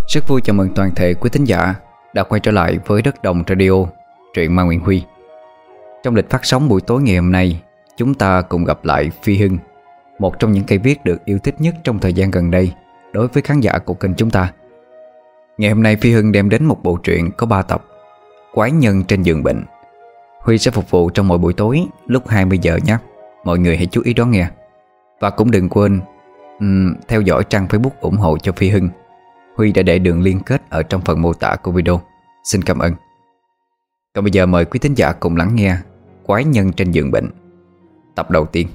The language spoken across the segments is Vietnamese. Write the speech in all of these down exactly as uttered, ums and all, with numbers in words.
Rất vui chào mừng toàn thể quý thính giả đã quay trở lại với Đất Đồng Radio, truyện Ma Nguyễn Huy. Trong lịch phát sóng buổi tối ngày hôm nay, chúng ta cùng gặp lại Phi Hưng, một trong những cây viết được yêu thích nhất trong thời gian gần đây đối với khán giả của kênh chúng ta. Ngày hôm nay Phi Hưng đem đến một bộ truyện có ba tập, Quái Nhân Trên Giường Bệnh. Huy sẽ phục vụ trong mỗi buổi tối lúc hai mươi giờ nhé. Mọi người hãy chú ý đón nghe. Và cũng đừng quên um, theo dõi trang Facebook ủng hộ cho Phi Hưng. Huy đã để đường liên kết ở trong phần mô tả của video. Xin cảm ơn. Còn bây giờ mời quý thính giả cùng lắng nghe Quái Nhân Trên Giường Bệnh, tập đầu tiên.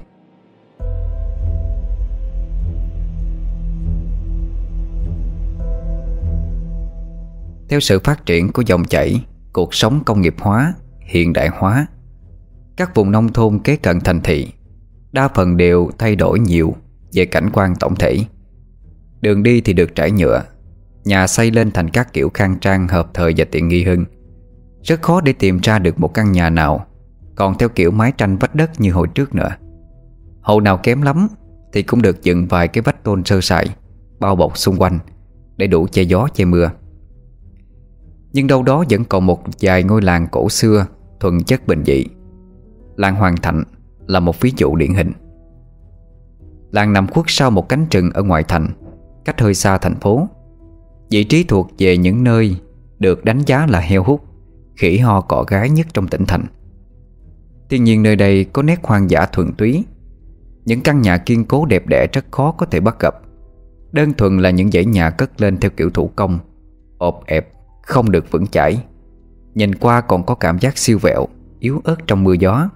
Theo sự phát triển của dòng chảy cuộc sống công nghiệp hóa, hiện đại hóa, các vùng nông thôn kế cận thành thị đa phần đều thay đổi nhiều về cảnh quan tổng thể. Đường đi thì được trải nhựa, nhà xây lên thành các kiểu khang trang, hợp thời và tiện nghi hơn. Rất khó để tìm ra được một căn nhà nào còn theo kiểu mái tranh vách đất như hồi trước nữa. Hộ nào kém lắm thì cũng được dựng vài cái vách tôn sơ sài bao bọc xung quanh để đủ che gió che mưa. Nhưng đâu đó vẫn còn một vài ngôi làng cổ xưa thuần chất bình dị. Làng Hoàng Thạnh là một ví dụ điển hình. Làng nằm khuất sau một cánh rừng ở ngoại thành, cách hơi xa thành phố. Vị trí thuộc về những nơi được đánh giá là heo hút, khỉ ho cọ gái nhất trong tỉnh thành. Tuy nhiên nơi đây có nét hoang dã thuần túy. Những căn nhà kiên cố đẹp đẽ rất khó có thể bắt gặp. Đơn thuần là những dãy nhà cất lên theo kiểu thủ công, ộp ẹp, không được vững chãi. Nhìn qua còn có cảm giác siêu vẹo, yếu ớt trong mưa gió.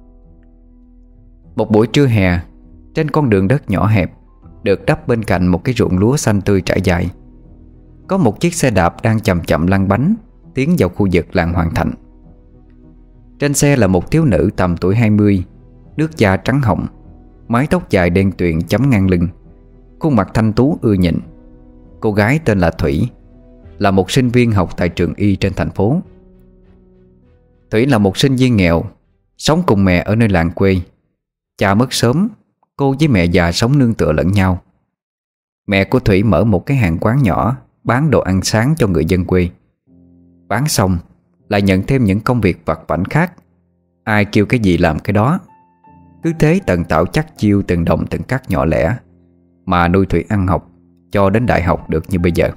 Một buổi trưa hè, trên con đường đất nhỏ hẹp được đắp bên cạnh một cái ruộng lúa xanh tươi trải dài, có một chiếc xe đạp đang chậm chậm lăn bánh tiến vào khu vực làng Hoàng Thạnh. Trên xe là một thiếu nữ tầm tuổi hai mươi, nước da trắng hồng, mái tóc dài đen tuyền chấm ngang lưng, khuôn mặt thanh tú ưa nhìn. Cô gái tên là Thủy, là một sinh viên học tại trường y trên thành phố. Thủy là một sinh viên nghèo, sống cùng mẹ ở nơi làng quê. Cha mất sớm, cô với mẹ già sống nương tựa lẫn nhau. Mẹ của Thủy mở một cái hàng quán nhỏ bán đồ ăn sáng cho người dân quê. Bán xong lại nhận thêm những công việc vặt vãnh khác. Ai kêu cái gì làm cái đó. Cứ thế tận tạo chắc chiêu từng đồng từng cắt nhỏ lẻ mà nuôi Thủy ăn học cho đến đại học được như bây giờ.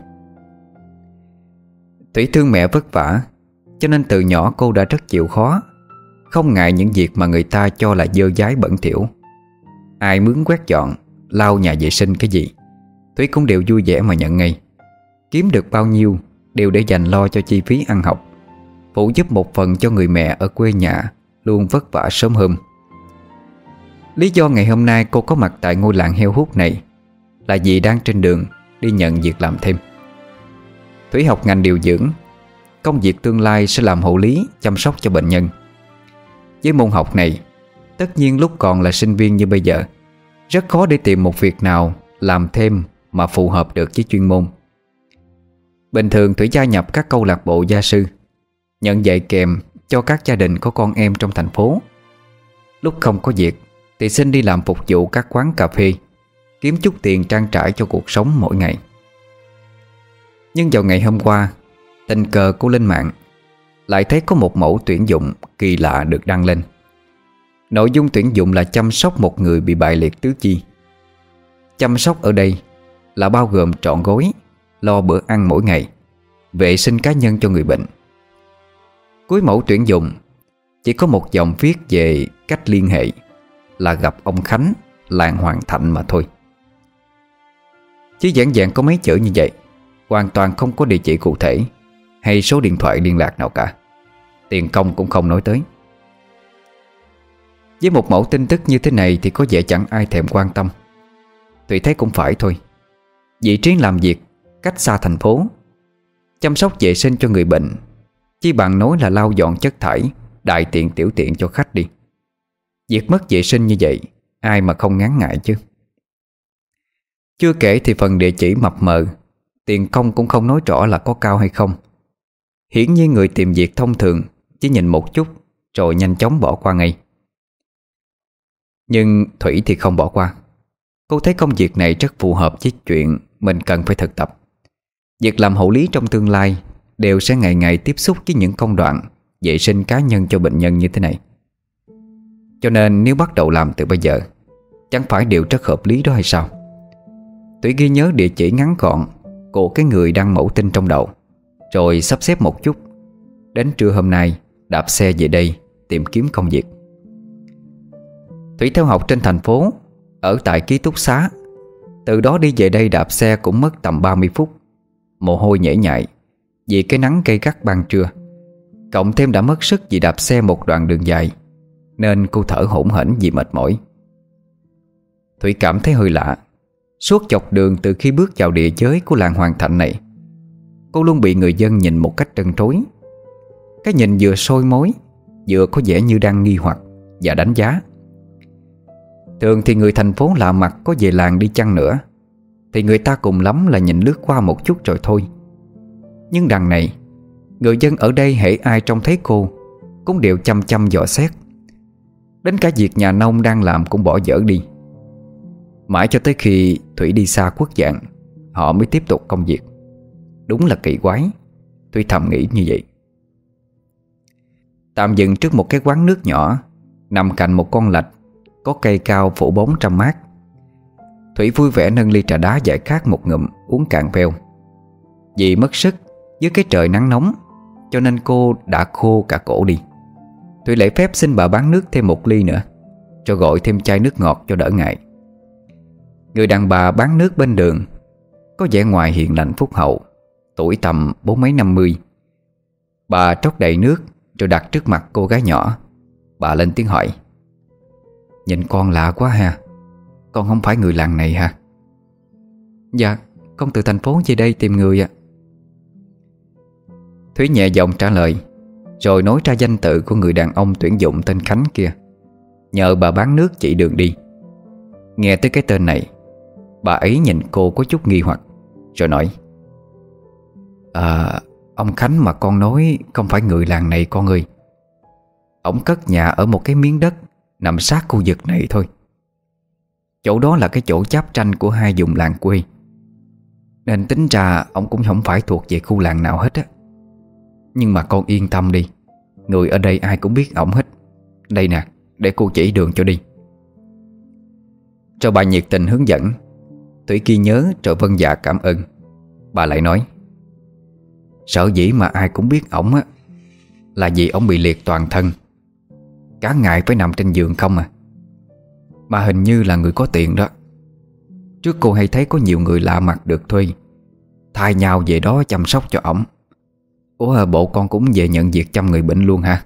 Thủy thương mẹ vất vả, cho nên từ nhỏ cô đã rất chịu khó, không ngại những việc mà người ta cho là dơ dái bẩn thỉu. Ai mướn quét dọn, lau nhà vệ sinh cái gì, Thủy cũng đều vui vẻ mà nhận ngay. Kiếm được bao nhiêu đều để dành lo cho chi phí ăn học, phụ giúp một phần cho người mẹ ở quê nhà luôn vất vả sớm hôm. Lý do ngày hôm nay cô có mặt tại ngôi làng heo hút này là vì đang trên đường đi nhận việc làm thêm. Thủy học ngành điều dưỡng, công việc tương lai sẽ làm hộ lý, chăm sóc cho bệnh nhân. Với môn học này, tất nhiên lúc còn là sinh viên như bây giờ, rất khó để tìm một việc nào làm thêm mà phù hợp được với chuyên môn. Bình thường Thủy gia nhập các câu lạc bộ gia sư, nhận dạy kèm cho các gia đình có con em trong thành phố. Lúc không có việc thì xin đi làm phục vụ các quán cà phê, kiếm chút tiền trang trải cho cuộc sống mỗi ngày. Nhưng vào ngày hôm qua, tình cờ cô lên mạng lại thấy có một mẫu tuyển dụng kỳ lạ được đăng lên. Nội dung tuyển dụng là chăm sóc một người bị bại liệt tứ chi. Chăm sóc ở đây là bao gồm trọn gói, lo bữa ăn mỗi ngày, vệ sinh cá nhân cho người bệnh. Cuối mẫu tuyển dụng chỉ có một dòng viết về cách liên hệ là gặp ông Khánh, làng Hoàng Thạnh mà thôi. Chỉ giản dàng có mấy chữ như vậy, hoàn toàn không có địa chỉ cụ thể hay số điện thoại liên lạc nào cả. Tiền công cũng không nói tới. Với một mẫu tin tức như thế này thì có vẻ chẳng ai thèm quan tâm. Thủy thấy cũng phải thôi. Vị trí làm việc cách xa thành phố, chăm sóc vệ sinh cho người bệnh, chỉ bằng nói là lau dọn chất thải, đại tiện tiểu tiện cho khách đi. Việc mất vệ sinh như vậy, ai mà không ngán ngại chứ. Chưa kể thì phần địa chỉ mập mờ, tiền công cũng không nói rõ là có cao hay không. Hiển nhiên người tìm việc thông thường chỉ nhìn một chút rồi nhanh chóng bỏ qua ngay. Nhưng Thủy thì không bỏ qua. Cô thấy công việc này rất phù hợp với chuyện mình cần phải thực tập. Việc làm hộ lý trong tương lai đều sẽ ngày ngày tiếp xúc với những công đoạn vệ sinh cá nhân cho bệnh nhân như thế này. Cho nên nếu bắt đầu làm từ bây giờ, chẳng phải điều rất hợp lý đó hay sao? Thủy ghi nhớ địa chỉ ngắn gọn của cái người đăng mẫu tin trong đầu, rồi sắp xếp một chút. Đến trưa hôm nay đạp xe về đây tìm kiếm công việc. Thủy theo học trên thành phố, ở tại ký túc xá. Từ đó đi về đây đạp xe cũng mất tầm ba mươi phút. Mồ hôi nhễ nhại vì cái nắng gay gắt ban trưa, cộng thêm đã mất sức vì đạp xe một đoạn đường dài, nên cô thở hổn hển vì mệt mỏi. Thủy cảm thấy hơi lạ. Suốt dọc đường từ khi bước vào địa giới của làng Hoàng Thạnh này, cô luôn bị người dân nhìn một cách trân trối. Cái nhìn vừa soi mói, vừa có vẻ như đang nghi hoặc và đánh giá. Thường thì người thành phố lạ mặt có về làng đi chăng nữa thì người ta cùng lắm là nhìn lướt qua một chút rồi thôi. Nhưng đằng này, người dân ở đây hễ ai trông thấy cô cũng đều chăm chăm dò xét. Đến cả việc nhà nông đang làm cũng bỏ dở đi. Mãi cho tới khi Thủy đi xa khuất dạng, họ mới tiếp tục công việc. Đúng là kỳ quái, Thủy thầm nghĩ như vậy. Tạm dừng trước một cái quán nước nhỏ nằm cạnh một con lạch, có cây cao phủ bóng trăm mát. Thủy vui vẻ nâng ly trà đá giải khát một ngụm, uống cạn veo. Vì mất sức dưới cái trời nắng nóng, cho nên cô đã khô cả cổ đi. Thủy lễ phép xin bà bán nước thêm một ly nữa, cho gọi thêm chai nước ngọt cho đỡ ngại. Người đàn bà bán nước bên đường có vẻ ngoài hiền lành phúc hậu, tuổi tầm bốn mấy năm mươi. Bà trót đầy nước rồi đặt trước mặt cô gái nhỏ. Bà lên tiếng hỏi: "Nhìn con lạ quá ha, con không phải người làng này hả?" "Dạ, con từ thành phố về đây tìm người ạ." Thúy nhẹ giọng trả lời, rồi nói ra danh tự của người đàn ông tuyển dụng tên Khánh kia, nhờ bà bán nước chỉ đường đi. Nghe tới cái tên này, bà ấy nhìn cô có chút nghi hoặc, rồi nói: "À, ông Khánh mà con nói không phải người làng này con ơi. Ổng cất nhà ở một cái miếng đất nằm sát khu vực này thôi. Chỗ đó là cái chỗ giáp ranh của hai vùng làng quê, nên tính ra ổng cũng không phải thuộc về khu làng nào hết á. Nhưng mà con yên tâm đi, người ở đây ai cũng biết ổng hết. Đây nè, để cô chỉ đường cho đi." Cho bà nhiệt tình hướng dẫn. Thủy ghi nhớ rồi vâng dạ cảm ơn. Bà lại nói: "Sở dĩ mà ai cũng biết ổng á là vì ổng bị liệt toàn thân, cả ngày phải nằm trên giường không à. Mà hình như là người có tiền đó. Trước cô hay thấy có nhiều người lạ mặt được thuê thay nhau về đó chăm sóc cho ổng. Ủa, bộ con cũng về nhận việc chăm người bệnh luôn hả?"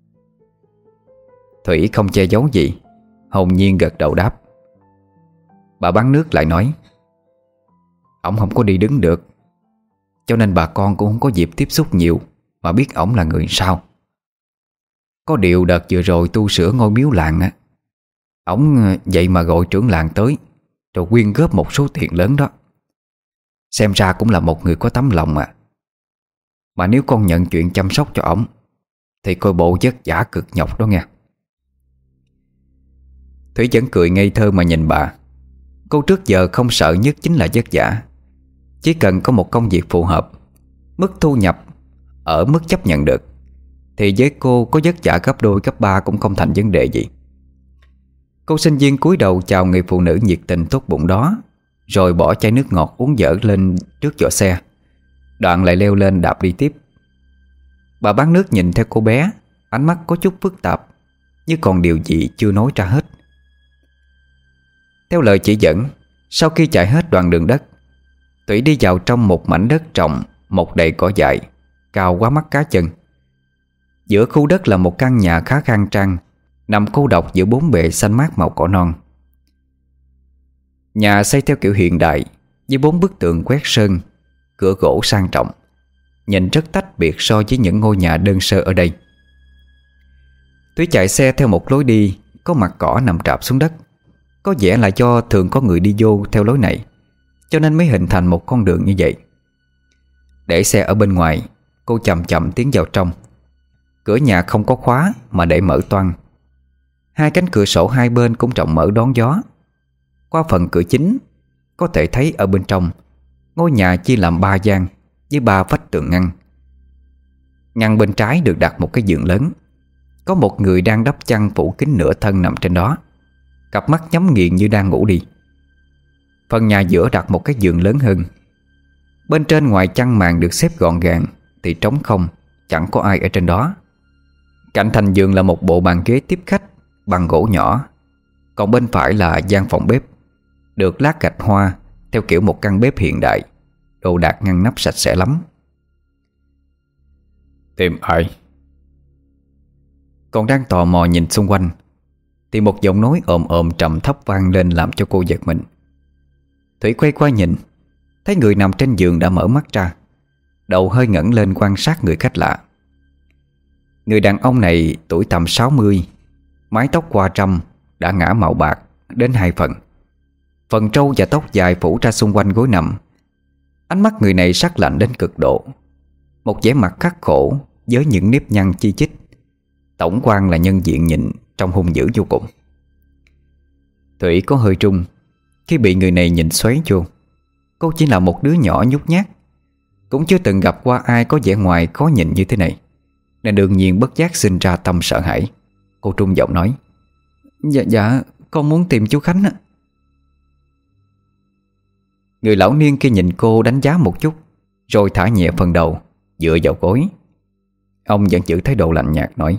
Thủy không che giấu gì, hồn nhiên gật đầu đáp. Bà bán nước lại nói: "Ổng không có đi đứng được, cho nên bà con cũng không có dịp tiếp xúc nhiều mà biết ổng là người sao. Có điều đợt vừa rồi tu sửa ngôi miếu làng á, ổng vậy mà gọi trưởng làng tới, rồi quyên góp một số tiền lớn đó. Xem ra cũng là một người có tấm lòng mà. Mà nếu con nhận chuyện chăm sóc cho ổng thì coi bộ vất vả cực nhọc đó nghe." Thủy vẫn cười ngây thơ mà nhìn bà. Cô trước giờ không sợ nhất chính là vất vả. Chỉ cần có một công việc phù hợp, mức thu nhập ở mức chấp nhận được, thì với cô có vất vả gấp đôi gấp ba cũng không thành vấn đề gì. Cô sinh viên cúi đầu chào người phụ nữ nhiệt tình tốt bụng đó, rồi bỏ chai nước ngọt uống dở lên trước vỏ xe, đoạn lại leo lên đạp đi tiếp. Bà bán nước nhìn theo cô bé, ánh mắt có chút phức tạp, như còn điều gì chưa nói ra hết. Theo lời chỉ dẫn, sau khi chạy hết đoạn đường đất, Thủy đi vào trong một mảnh đất trồng mọc đầy cỏ dại, cao quá mắt cá chân. Giữa khu đất là một căn nhà khá khang trang, nằm cô độc giữa bốn bề xanh mát màu cỏ non. Nhà xây theo kiểu hiện đại, với bốn bức tường quét sơn, cửa gỗ sang trọng, nhìn rất tách biệt so với những ngôi nhà đơn sơ ở đây. Thúy chạy xe theo một lối đi có mặt cỏ nằm rạp xuống đất. Có vẻ là do thường có người đi vô theo lối này, cho nên mới hình thành một con đường như vậy. Để xe ở bên ngoài, cô chậm chậm tiến vào trong. Cửa nhà không có khóa mà để mở toang. Hai cánh cửa sổ hai bên cũng rộng mở đón gió. Qua phần cửa chính, có thể thấy ở bên trong ngôi nhà chia làm ba gian, với ba vách tường ngăn. Ngăn bên trái được đặt một cái giường lớn. Có một người đang đắp chăn phủ kín nửa thân nằm trên đó, cặp mắt nhắm nghiền như đang ngủ đi. Phần nhà giữa đặt một cái giường lớn hơn. Bên trên ngoài chăn màn được xếp gọn gàng thì trống không, chẳng có ai ở trên đó. Cạnh thành giường là một bộ bàn ghế tiếp khách bằng gỗ nhỏ. Còn bên phải là gian phòng bếp, được lát gạch hoa theo kiểu một căn bếp hiện đại. Đồ đạc ngăn nắp sạch sẽ lắm. Tìm ai? Còn đang tò mò nhìn xung quanh thì một giọng nói ồm ồm trầm thấp vang lên làm cho cô giật mình. Thủy quay qua nhìn, thấy người nằm trên giường đã mở mắt ra, đầu hơi ngẩng lên quan sát người khách lạ. Người đàn ông này tuổi tầm sáu mươi, mái tóc qua trăm, đã ngả màu bạc đến hai phần. Phần trâu và tóc dài phủ ra xung quanh gối nằm. Ánh mắt người này sắc lạnh đến cực độ, một vẻ mặt khắc khổ với những nếp nhăn chi chít. Tổng quan là nhân diện nhịn trông hung dữ vô cùng. Thủy có hơi run khi bị người này nhìn xoáy vô. Cô chỉ là một đứa nhỏ nhút nhát, cũng chưa từng gặp qua ai có vẻ ngoài khó nhìn như thế này, nên đương nhiên bất giác sinh ra tâm sợ hãi. Cô trung giọng nói: Dạ dạ con muốn tìm chú Khánh á. Người lão niên kia nhìn cô đánh giá một chút, rồi thả nhẹ phần đầu, dựa vào gối. Ông vẫn giữ thái độ lạnh nhạt nói: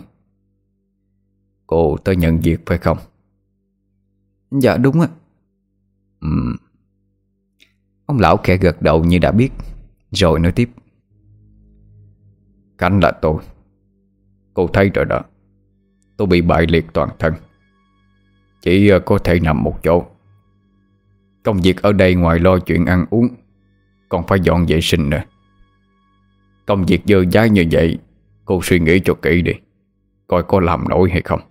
Cô tới nhận việc phải không? Dạ đúng á. Ừ. Ông lão khẽ gật đầu như đã biết, rồi nói tiếp: Khánh là tôi. Cô thấy rồi đó, tôi bị bại liệt toàn thân, chỉ có thể nằm một chỗ. Công việc ở đây ngoài lo chuyện ăn uống, còn phải dọn vệ sinh nữa. Công việc dơ dái như vậy, cô suy nghĩ cho kỹ đi, coi có làm nổi hay không.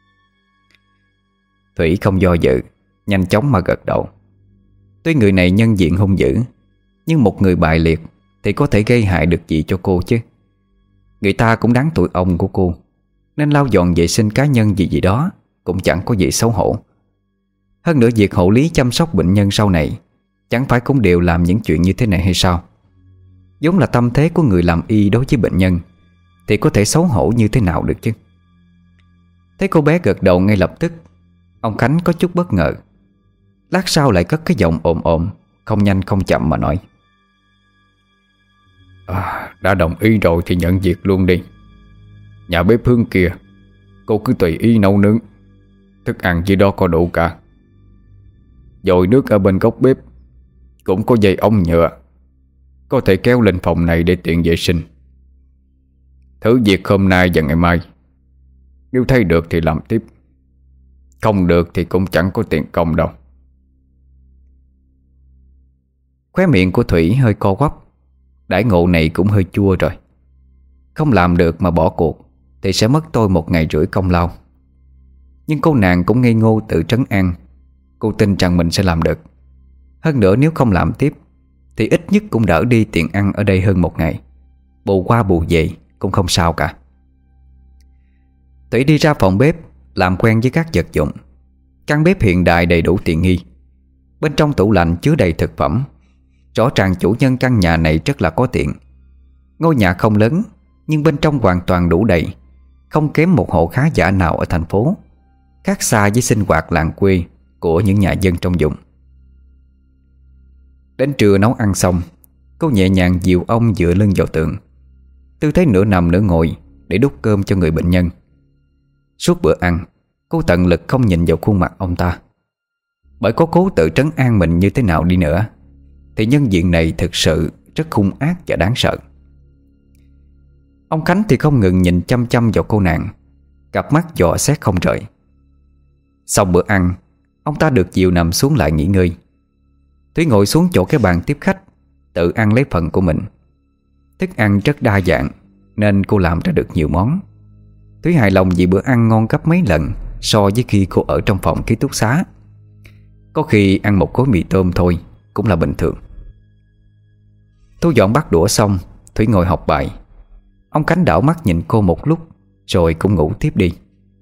Thủy không do dự, nhanh chóng mà gật đầu. Tuy người này nhân diện hung dữ, nhưng một người bại liệt thì có thể gây hại được gì cho cô chứ. Người ta cũng đáng tuổi ông của cô, nên lau dọn vệ sinh cá nhân gì gì đó cũng chẳng có gì xấu hổ. Hơn nữa việc hộ lý chăm sóc bệnh nhân sau này chẳng phải cũng đều làm những chuyện như thế này hay sao? Giống là tâm thế của người làm y đối với bệnh nhân thì có thể xấu hổ như thế nào được chứ. Thấy cô bé gật đầu ngay lập tức, ông Khánh có chút bất ngờ. Lát sau lại cất cái giọng ồm ồm, không nhanh không chậm mà nói: à, Đã đồng ý rồi thì nhận việc luôn đi. Nhà bếp Hương kia, cô cứ tùy ý nấu nướng, thức ăn gì đó có đủ cả. Dội nước ở bên góc bếp cũng có dây ống nhựa, có thể kéo lên phòng này để tiện vệ sinh. Thử việc hôm nay và ngày mai, nếu thấy được thì làm tiếp, không được thì cũng chẳng có tiền công đâu. Khóe miệng của Thủy hơi co quắp. Đãi ngộ này cũng hơi chua rồi. Không làm được mà bỏ cuộc thì sẽ mất tôi một ngày rưỡi công lao. Nhưng cô nàng cũng ngây ngô tự trấn an. Cô tin rằng mình sẽ làm được. Hơn nữa nếu không làm tiếp thì ít nhất cũng đỡ đi tiền ăn ở đây hơn một ngày. Bù qua bù về cũng không sao cả. Thủy đi ra phòng bếp, làm quen với các vật dụng. Căn bếp hiện đại đầy đủ tiện nghi. Bên trong tủ lạnh chứa đầy thực phẩm. Rõ ràng chủ nhân căn nhà này rất là có tiền. Ngôi nhà không lớn, nhưng bên trong hoàn toàn đủ đầy, không kém một hộ khá giả nào ở thành phố, khác xa với sinh hoạt làng quê của những nhà dân trong vùng. Đến trưa nấu ăn xong, cô nhẹ nhàng dìu ông dựa lưng vào tường, tư thế nửa nằm nửa ngồi để đút cơm cho người bệnh nhân. Suốt bữa ăn, cô tận lực không nhìn vào khuôn mặt ông ta, bởi có cố tự trấn an mình như thế nào đi nữa thì nhân diện này thực sự rất hung ác và đáng sợ. Ông Khánh thì không ngừng nhìn chăm chăm vào cô nàng, cặp mắt dò xét không rời. Xong bữa ăn, ông ta được dìu nằm xuống lại nghỉ ngơi. Thúy ngồi xuống chỗ cái bàn tiếp khách, tự ăn lấy phần của mình. Thức ăn rất đa dạng nên cô làm ra được nhiều món. Thúy hài lòng vì bữa ăn ngon gấp mấy lần so với khi cô ở trong phòng ký túc xá. Có khi ăn một gói mì tôm thôi cũng là bình thường. Thu dọn bát đũa xong, Thúy ngồi học bài. Ông Khánh đảo mắt nhìn cô một lúc rồi cũng ngủ tiếp đi.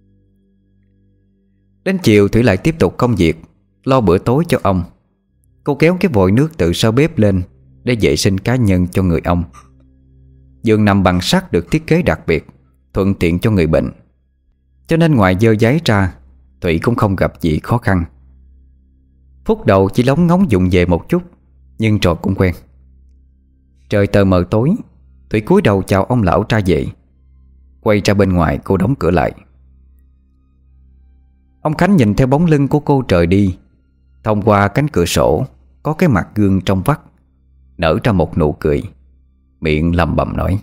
Đến chiều Thúy lại tiếp tục công việc, lo bữa tối cho ông. Cô kéo cái vòi nước từ sau bếp lên, để vệ sinh cá nhân cho người ông. Giường nằm bằng sắt được thiết kế đặc biệt, thuận tiện cho người bệnh, cho nên ngoài dơ giấy ra, Thủy cũng không gặp gì khó khăn. Phút đầu chỉ lóng ngóng dụng về một chút, nhưng rồi cũng quen. Trời tờ mờ tối, Thủy cúi đầu chào ông lão ra về. Quay ra bên ngoài, cô đóng cửa lại. Ông Khánh nhìn theo bóng lưng của cô trời đi. Thông qua cánh cửa sổ có cái mặt gương trong vắt, nở ra một nụ cười, miệng lẩm bẩm nói: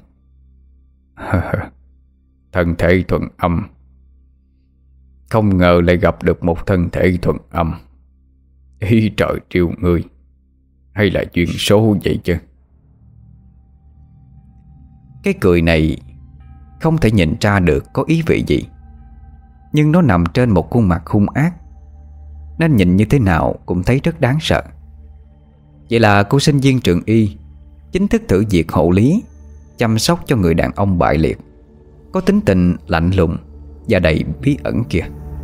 thân thể thuận âm. Không ngờ lại gặp được một thân thể thuận âm. Ý trời trêu ngươi, hay là duyên số vậy chứ? Cái cười này không thể nhìn ra được có ý vị gì, nhưng nó nằm trên một khuôn mặt hung ác, nên nhìn như thế nào cũng thấy rất đáng sợ. Vậy là cô sinh viên trường y chính thức thử việc hộ lý, chăm sóc cho người đàn ông bại liệt, có tính tình lạnh lùng và đầy bí ẩn kìa.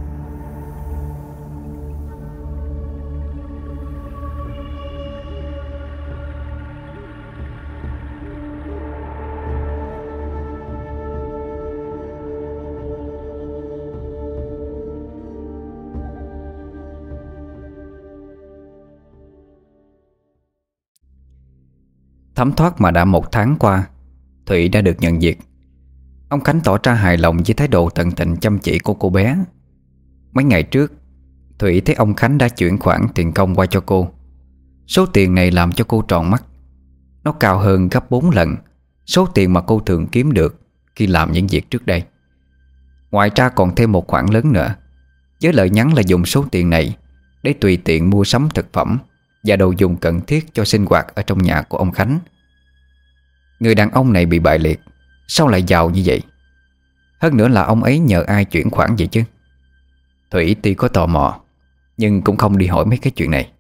Thấm thoát mà đã một tháng qua, Thủy đã được nhận việc. Ông Khánh tỏ ra hài lòng với thái độ tận tình chăm chỉ của cô bé. Mấy ngày trước, Thủy thấy ông Khánh đã chuyển khoản tiền công qua cho cô. Số tiền này làm cho cô tròn mắt. Nó cao hơn gấp bốn lần số tiền mà cô thường kiếm được khi làm những việc trước đây. Ngoài ra còn thêm một khoản lớn nữa, với lời nhắn là dùng số tiền này để tùy tiện mua sắm thực phẩm và đồ dùng cần thiết cho sinh hoạt ở trong nhà của ông Khánh. Người đàn ông này bị bại liệt, sao lại giàu như vậy? Hơn nữa là ông ấy nhờ ai chuyển khoản vậy chứ? Thủy tuy có tò mò, nhưng cũng không đi hỏi mấy cái chuyện này.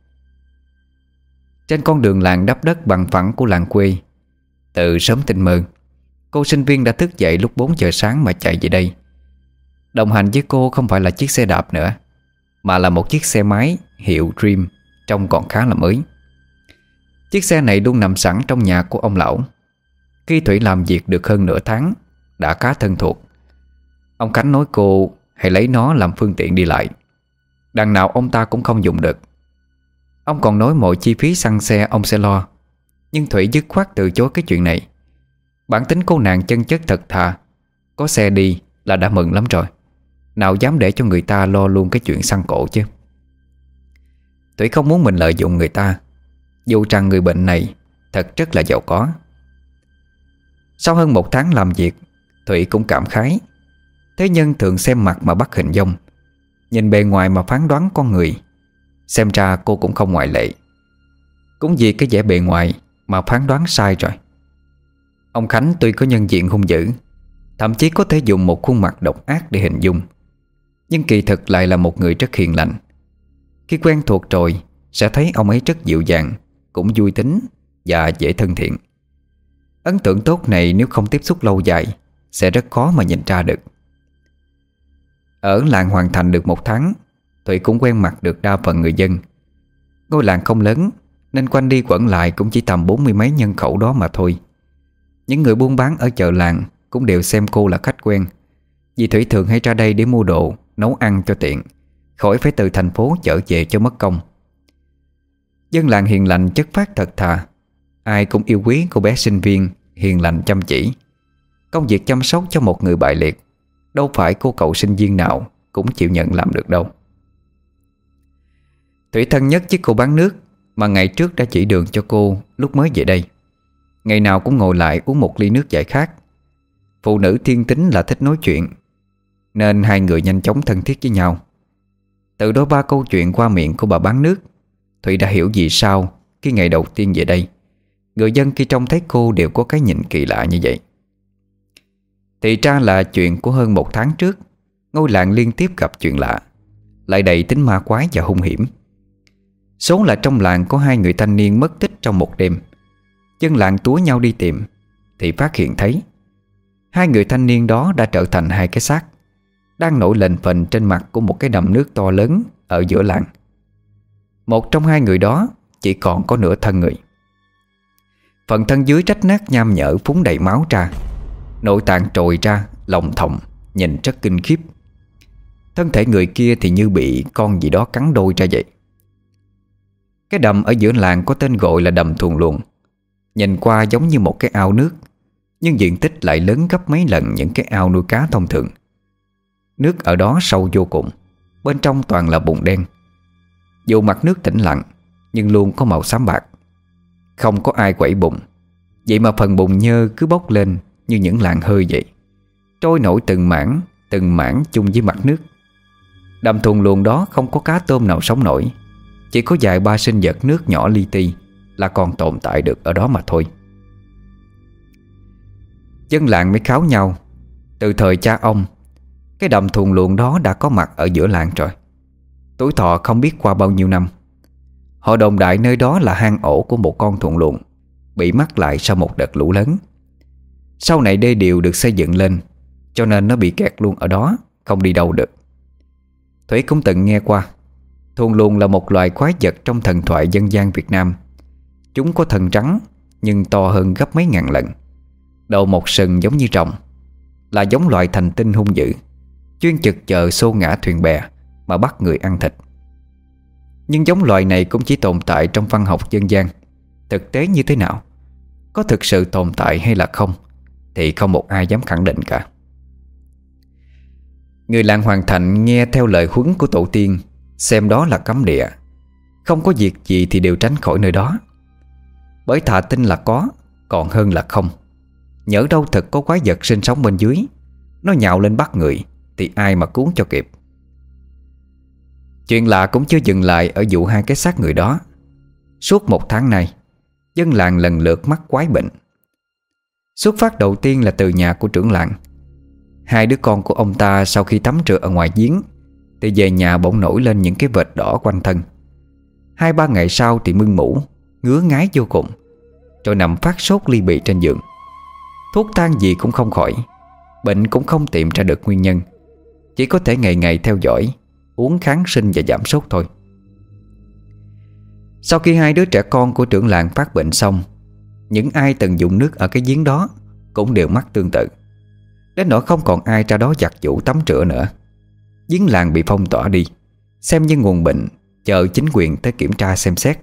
Trên con đường làng đắp đất bằng phẳng của làng quê, từ sớm tinh mơ, cô sinh viên đã thức dậy lúc bốn giờ sáng mà chạy về đây. Đồng hành với cô không phải là chiếc xe đạp nữa, mà là một chiếc xe máy hiệu Dream, trông còn khá là mới. Chiếc xe này luôn nằm sẵn trong nhà của ông lão. Khi Thủy làm việc được hơn nửa tháng, đã khá thân thuộc. Ông Khánh nói cô hãy lấy nó làm phương tiện đi lại. Đằng nào ông ta cũng không dùng được. Ông còn nói mọi chi phí xăng xe ông sẽ lo. Nhưng Thủy dứt khoát từ chối cái chuyện này. Bản tính cô nàng chân chất thật thà, có xe đi là đã mừng lắm rồi, nào dám để cho người ta lo luôn cái chuyện xăng cộ chứ. Thủy không muốn mình lợi dụng người ta, dù rằng người bệnh này thật rất là giàu có. Sau hơn một tháng làm việc, Thủy cũng cảm khái. Thế nhân thường xem mặt mà bắt hình dong, nhìn bề ngoài mà phán đoán con người. Xem ra cô cũng không ngoại lệ. Cũng vì cái vẻ bề ngoài mà phán đoán sai rồi. Ông Khánh tuy có nhân diện hung dữ, thậm chí có thể dùng một khuôn mặt độc ác để hình dung, nhưng kỳ thực lại là một người rất hiền lành. Khi quen thuộc rồi sẽ thấy ông ấy rất dịu dàng, cũng vui tính và dễ thân thiện. Ấn tượng tốt này nếu không tiếp xúc lâu dài sẽ rất khó mà nhìn ra được. Ở làng Hoàng Thành được một tháng, Thủy cũng quen mặt được đa phần người dân. Ngôi làng không lớn nên quanh đi quẩn lại cũng chỉ tầm bốn mươi mấy nhân khẩu đó mà thôi. Những người buôn bán ở chợ làng cũng đều xem cô là khách quen, vì Thủy thường hay ra đây để mua đồ, nấu ăn cho tiện, khỏi phải từ thành phố chở về cho mất công. Dân làng hiền lành chất phác thật thà, ai cũng yêu quý cô bé sinh viên hiền lành chăm chỉ. Công việc chăm sóc cho một người bại liệt đâu phải cô cậu sinh viên nào cũng chịu nhận làm được đâu. Thủy thân nhất với cô bán nước mà ngày trước đã chỉ đường cho cô lúc mới về đây. Ngày nào cũng ngồi lại uống một ly nước giải khát. Phụ nữ thiên tính là thích nói chuyện, nên hai người nhanh chóng thân thiết với nhau. Từ đó ba câu chuyện qua miệng của bà bán nước, Thủy đã hiểu vì sao khi ngày đầu tiên về đây, người dân khi trông thấy cô đều có cái nhìn kỳ lạ như vậy. Thì ra là chuyện của hơn một tháng trước, ngôi làng liên tiếp gặp chuyện lạ, lại đầy tính ma quái và hung hiểm. Số là trong làng có hai người thanh niên mất tích trong một đêm. Dân làng túa nhau đi tìm thì phát hiện thấy hai người thanh niên đó đã trở thành hai cái xác đang nổi lềnh phềnh trên mặt của một cái đầm nước to lớn ở giữa làng. Một trong hai người đó chỉ còn có nửa thân người. Phần thân dưới rách nát nham nhở phúng đầy máu ra, nội tạng trồi ra lồng thòng, nhìn rất kinh khiếp. Thân thể người kia thì như bị con gì đó cắn đôi ra vậy. Cái đầm ở giữa làng có tên gọi là đầm Thuồng Luồng. Nhìn qua giống như một cái ao nước, nhưng diện tích lại lớn gấp mấy lần những cái ao nuôi cá thông thường. Nước ở đó sâu vô cùng, bên trong toàn là bùn đen. Dù mặt nước tĩnh lặng, nhưng luôn có màu xám bạc. Không có ai quẩy bùn, vậy mà phần bùn nhơ cứ bốc lên như những làn hơi vậy, trôi nổi từng mảng, từng mảng chung với mặt nước. Đầm Thuồng Luồng đó không có cá tôm nào sống nổi, chỉ có vài ba sinh vật nước nhỏ li ti là còn tồn tại được ở đó mà thôi. Dân làng mới kháo nhau, từ thời cha ông, cái đầm Thuồng Luồng đó đã có mặt ở giữa làng rồi. Tuổi thọ không biết qua bao nhiêu năm. Họ đồn đại nơi đó là hang ổ của một con thuồng luồng bị mắc lại sau một đợt lũ lớn. Sau này đê điều được xây dựng lên, cho nên nó bị kẹt luôn ở đó, không đi đâu được. Thủy cũng từng nghe qua, thuồng luồng là một loài quái vật trong thần thoại dân gian Việt Nam. Chúng có thân trắng nhưng to hơn gấp mấy ngàn lần, đầu một sừng giống như rồng, là giống loài thành tinh hung dữ, chuyên trực chờ xô ngã thuyền bè mà bắt người ăn thịt. Nhưng giống loài này cũng chỉ tồn tại trong văn học dân gian. Thực tế như thế nào, có thực sự tồn tại hay là không, thì không một ai dám khẳng định cả. Người làng Hoàng Thạnh nghe theo lời huấn của tổ tiên, xem đó là cấm địa, không có việc gì thì đều tránh khỏi nơi đó. Bởi thà tin là có, còn hơn là không. Nhỡ đâu thật có quái vật sinh sống bên dưới, nó nhào lên bắt người thì ai mà cứu cho kịp. Chuyện lạ cũng chưa dừng lại ở vụ hai cái xác người đó. Suốt một tháng nay, dân làng lần lượt mắc quái bệnh. Xuất phát đầu tiên là từ nhà của trưởng làng. Hai đứa con của ông ta sau khi tắm rửa ở ngoài giếng thì về nhà bỗng nổi lên những cái vệt đỏ quanh thân. Hai ba ngày sau thì mưng mủ, ngứa ngáy vô cùng, rồi nằm phát sốt ly bì trên giường. Thuốc thang gì cũng không khỏi, bệnh cũng không tìm ra được nguyên nhân, chỉ có thể ngày ngày theo dõi, uống kháng sinh và giảm sốt thôi. Sau khi hai đứa trẻ con của trưởng làng phát bệnh xong, những ai từng dùng nước ở cái giếng đó cũng đều mắc tương tự, đến nỗi không còn ai ra đó giặt giũ tắm rửa nữa. Giếng làng bị phong tỏa đi, xem như nguồn bệnh, chờ chính quyền tới kiểm tra xem xét.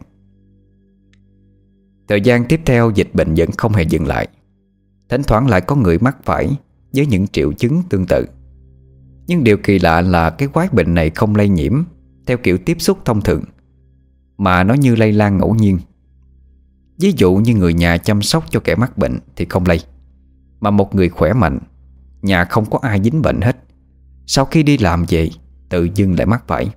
Thời gian tiếp theo dịch bệnh vẫn không hề dừng lại. Thỉnh thoảng lại có người mắc phải với những triệu chứng tương tự. Nhưng điều kỳ lạ là cái quái bệnh này không lây nhiễm theo kiểu tiếp xúc thông thường, mà nó như lây lan ngẫu nhiên. Ví dụ như người nhà chăm sóc cho kẻ mắc bệnh thì không lây, mà một người khỏe mạnh, nhà không có ai dính bệnh hết, sau khi đi làm về tự dưng lại mắc phải.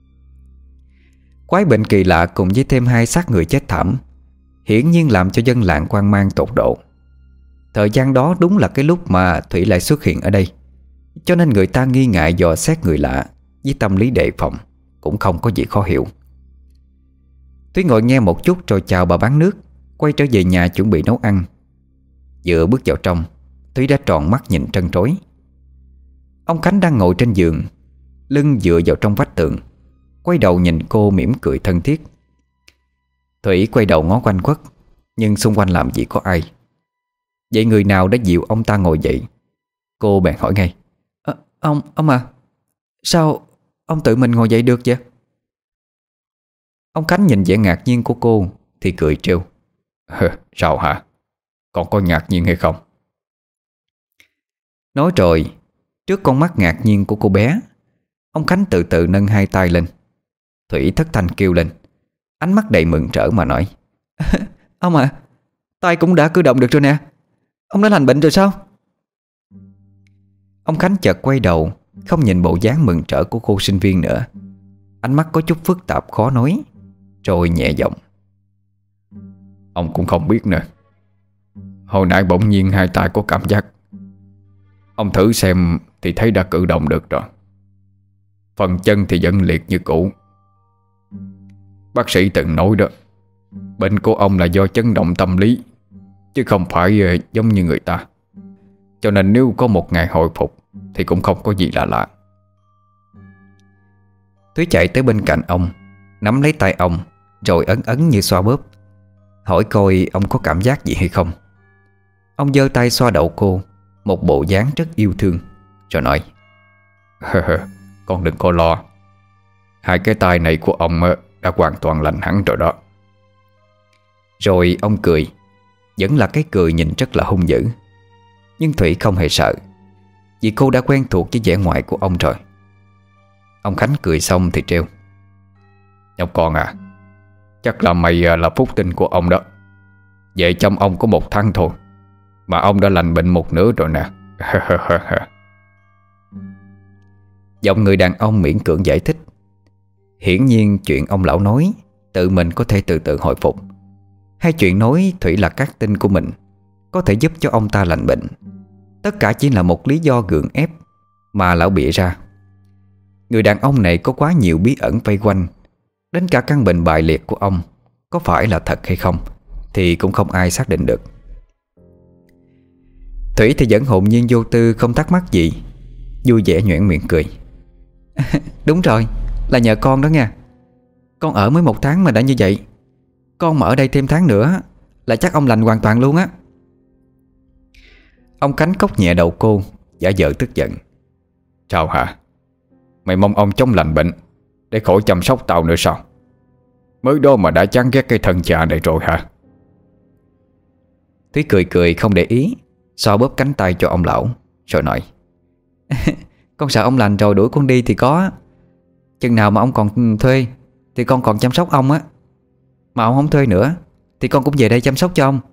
Quái bệnh kỳ lạ cùng với thêm hai xác người chết thảm hiển nhiên làm cho dân làng hoang mang tột độ. Thời gian đó đúng là cái lúc mà Thủy lại xuất hiện ở đây, cho nên người ta nghi ngại dò xét người lạ với tâm lý đề phòng cũng không có gì khó hiểu. Thúy ngồi nghe một chút rồi chào bà bán nước, quay trở về nhà chuẩn bị nấu ăn. Vừa bước vào trong, Thúy đã tròn mắt nhìn trân trối. Ông Khánh đang ngồi trên giường, lưng dựa vào trong vách tường, quay đầu nhìn cô mỉm cười thân thiết. Thủy quay đầu ngó quanh quất, nhưng xung quanh làm gì có ai. Vậy người nào đã dịu ông ta ngồi dậy? Cô bèn hỏi ngay: à, Ông, ông à, sao ông tự mình ngồi dậy được vậy? Ông Khánh nhìn vẻ ngạc nhiên của cô thì cười trêu: Sao hả? Còn có ngạc nhiên hay không? Nói rồi, trước con mắt ngạc nhiên của cô bé, ông Khánh từ từ nâng hai tay lên. Thủy thất thanh kêu lên, ánh mắt đầy mừng rỡ mà nói: Ông à, tay cũng đã cử động được rồi nè. Ông đã lành bệnh rồi sao? Ông Khánh chợt quay đầu, không nhìn bộ dáng mừng rỡ của cô sinh viên nữa. Ánh mắt có chút phức tạp khó nói, rồi nhẹ giọng: Ông cũng không biết nè. Hồi nãy bỗng nhiên hai tay có cảm giác. Ông thử xem thì thấy đã cử động được rồi. Phần chân thì vẫn liệt như cũ. Bác sĩ từng nói đó, bệnh của ông là do chấn động tâm lý, chứ không phải giống như người ta. Cho nên nếu có một ngày hồi phục thì cũng không có gì lạ lạ. Thúy chạy tới bên cạnh ông, nắm lấy tay ông, rồi ấn ấn như xoa bóp. hỏi coi ông có cảm giác gì hay không. Ông giơ tay xoa đầu cô, một bộ dáng rất yêu thương, rồi nói: Con đừng có lo. Hai cái tay này của ông đã hoàn toàn lành hẳn rồi đó. Rồi ông cười, vẫn là cái cười nhìn rất là hung dữ. Nhưng Thủy không hề sợ, vì cô đã quen thuộc với vẻ ngoài của ông rồi. Ông Khánh cười xong thì trêu: Nhóc con à, chắc là mày là phúc tinh của ông đó. Vậy chăm ông có một tháng thôi mà ông đã lành bệnh một nửa rồi nè. Giọng người đàn ông miễn cưỡng giải thích. Hiển nhiên chuyện ông lão nói tự mình có thể từ từ hồi phục, hay chuyện nói Thủy là cát tinh của mình có thể giúp cho ông ta lành bệnh, tất cả chỉ là một lý do gượng ép mà lão bịa ra. Người đàn ông này có quá nhiều bí ẩn vây quanh, đến cả căn bệnh bại liệt của ông có phải là thật hay không thì cũng không ai xác định được. Thủy thì vẫn hồn nhiên vô tư, không thắc mắc gì, vui vẻ nhoẻn miệng cười. Đúng rồi, là nhờ con đó nha. Con ở mới một tháng mà đã như vậy. Con mà ở đây thêm tháng nữa là chắc ông lành hoàn toàn luôn á. Ông Khánh cốc nhẹ đầu cô, giả vờ tức giận. Sao hả? Mày mong ông chống lành bệnh để khỏi chăm sóc tao nữa sao? Mới đó mà đã chán ghét cái thân cha này rồi hả? Thúy cười cười không để ý, xoa bóp cánh tay cho ông lão, rồi nói: Con sợ ông lành rồi đuổi con đi thì có. Chừng nào mà ông còn thuê thì con còn chăm sóc ông á. Mà ông không thuê nữa thì con cũng về đây chăm sóc cho ông.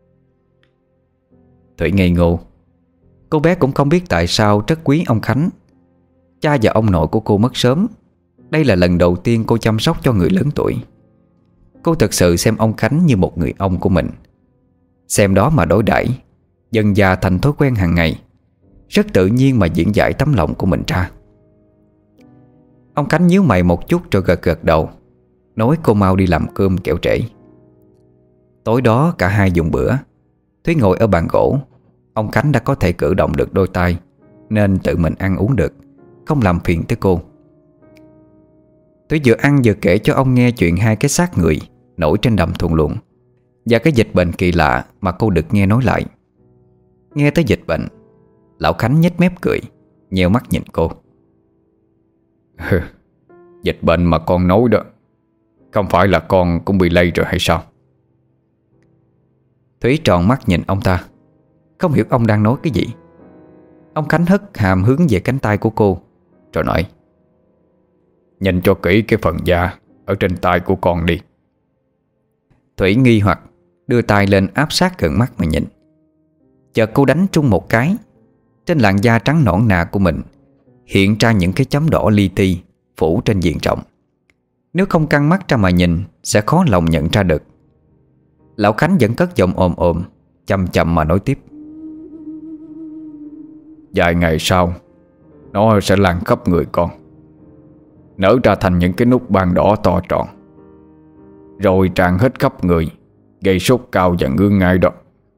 Thủy ngây ngô. Cô bé cũng không biết tại sao rất quý ông Khánh. Cha và ông nội của cô mất sớm. Đây là lần đầu tiên cô chăm sóc cho người lớn tuổi. Cô thực sự xem ông Khánh như một người ông của mình. Xem đó mà đối đãi, dần dà thành thói quen hàng ngày, rất tự nhiên mà diễn giải tấm lòng của mình ra. Ông Khánh nhíu mày một chút rồi gật gật đầu, nói cô mau đi làm cơm kẻo trễ. Tối đó cả hai dùng bữa. Thúy ngồi ở bàn gỗ. Ông Khánh đã có thể cử động được đôi tay, nên tự mình ăn uống được, không làm phiền tới cô. Thúy vừa ăn vừa kể cho ông nghe chuyện hai cái xác người nổi trên đầm thùng lũng và cái dịch bệnh kỳ lạ mà cô được nghe nói lại. Nghe tới dịch bệnh, lão Khánh nhếch mép cười, nheo mắt nhìn cô. Dịch bệnh mà con nói đó, không phải là con cũng bị lây rồi hay sao? Thúy tròn mắt nhìn ông ta, không hiểu ông đang nói cái gì. Ông Khánh hất hàm hướng về cánh tay của cô, rồi nói: Nhìn cho kỹ cái phần da ở trên tay của con đi. Thủy nghi hoặc đưa tay lên áp sát gần mắt mà nhìn. Chợt cô đánh trúng một cái. Trên làn da trắng nõn nà của mình hiện ra những cái chấm đỏ li ti phủ trên diện rộng. Nếu không căng mắt ra mà nhìn sẽ khó lòng nhận ra được. Lão Khánh vẫn cất giọng ồm ồm, chậm chậm mà nói tiếp: Vài ngày sau, nó sẽ lan khắp người con, nở ra thành những cái nút ban đỏ to tròn, rồi tràn hết khắp người, gây sốt cao và ngứa ngáy đó.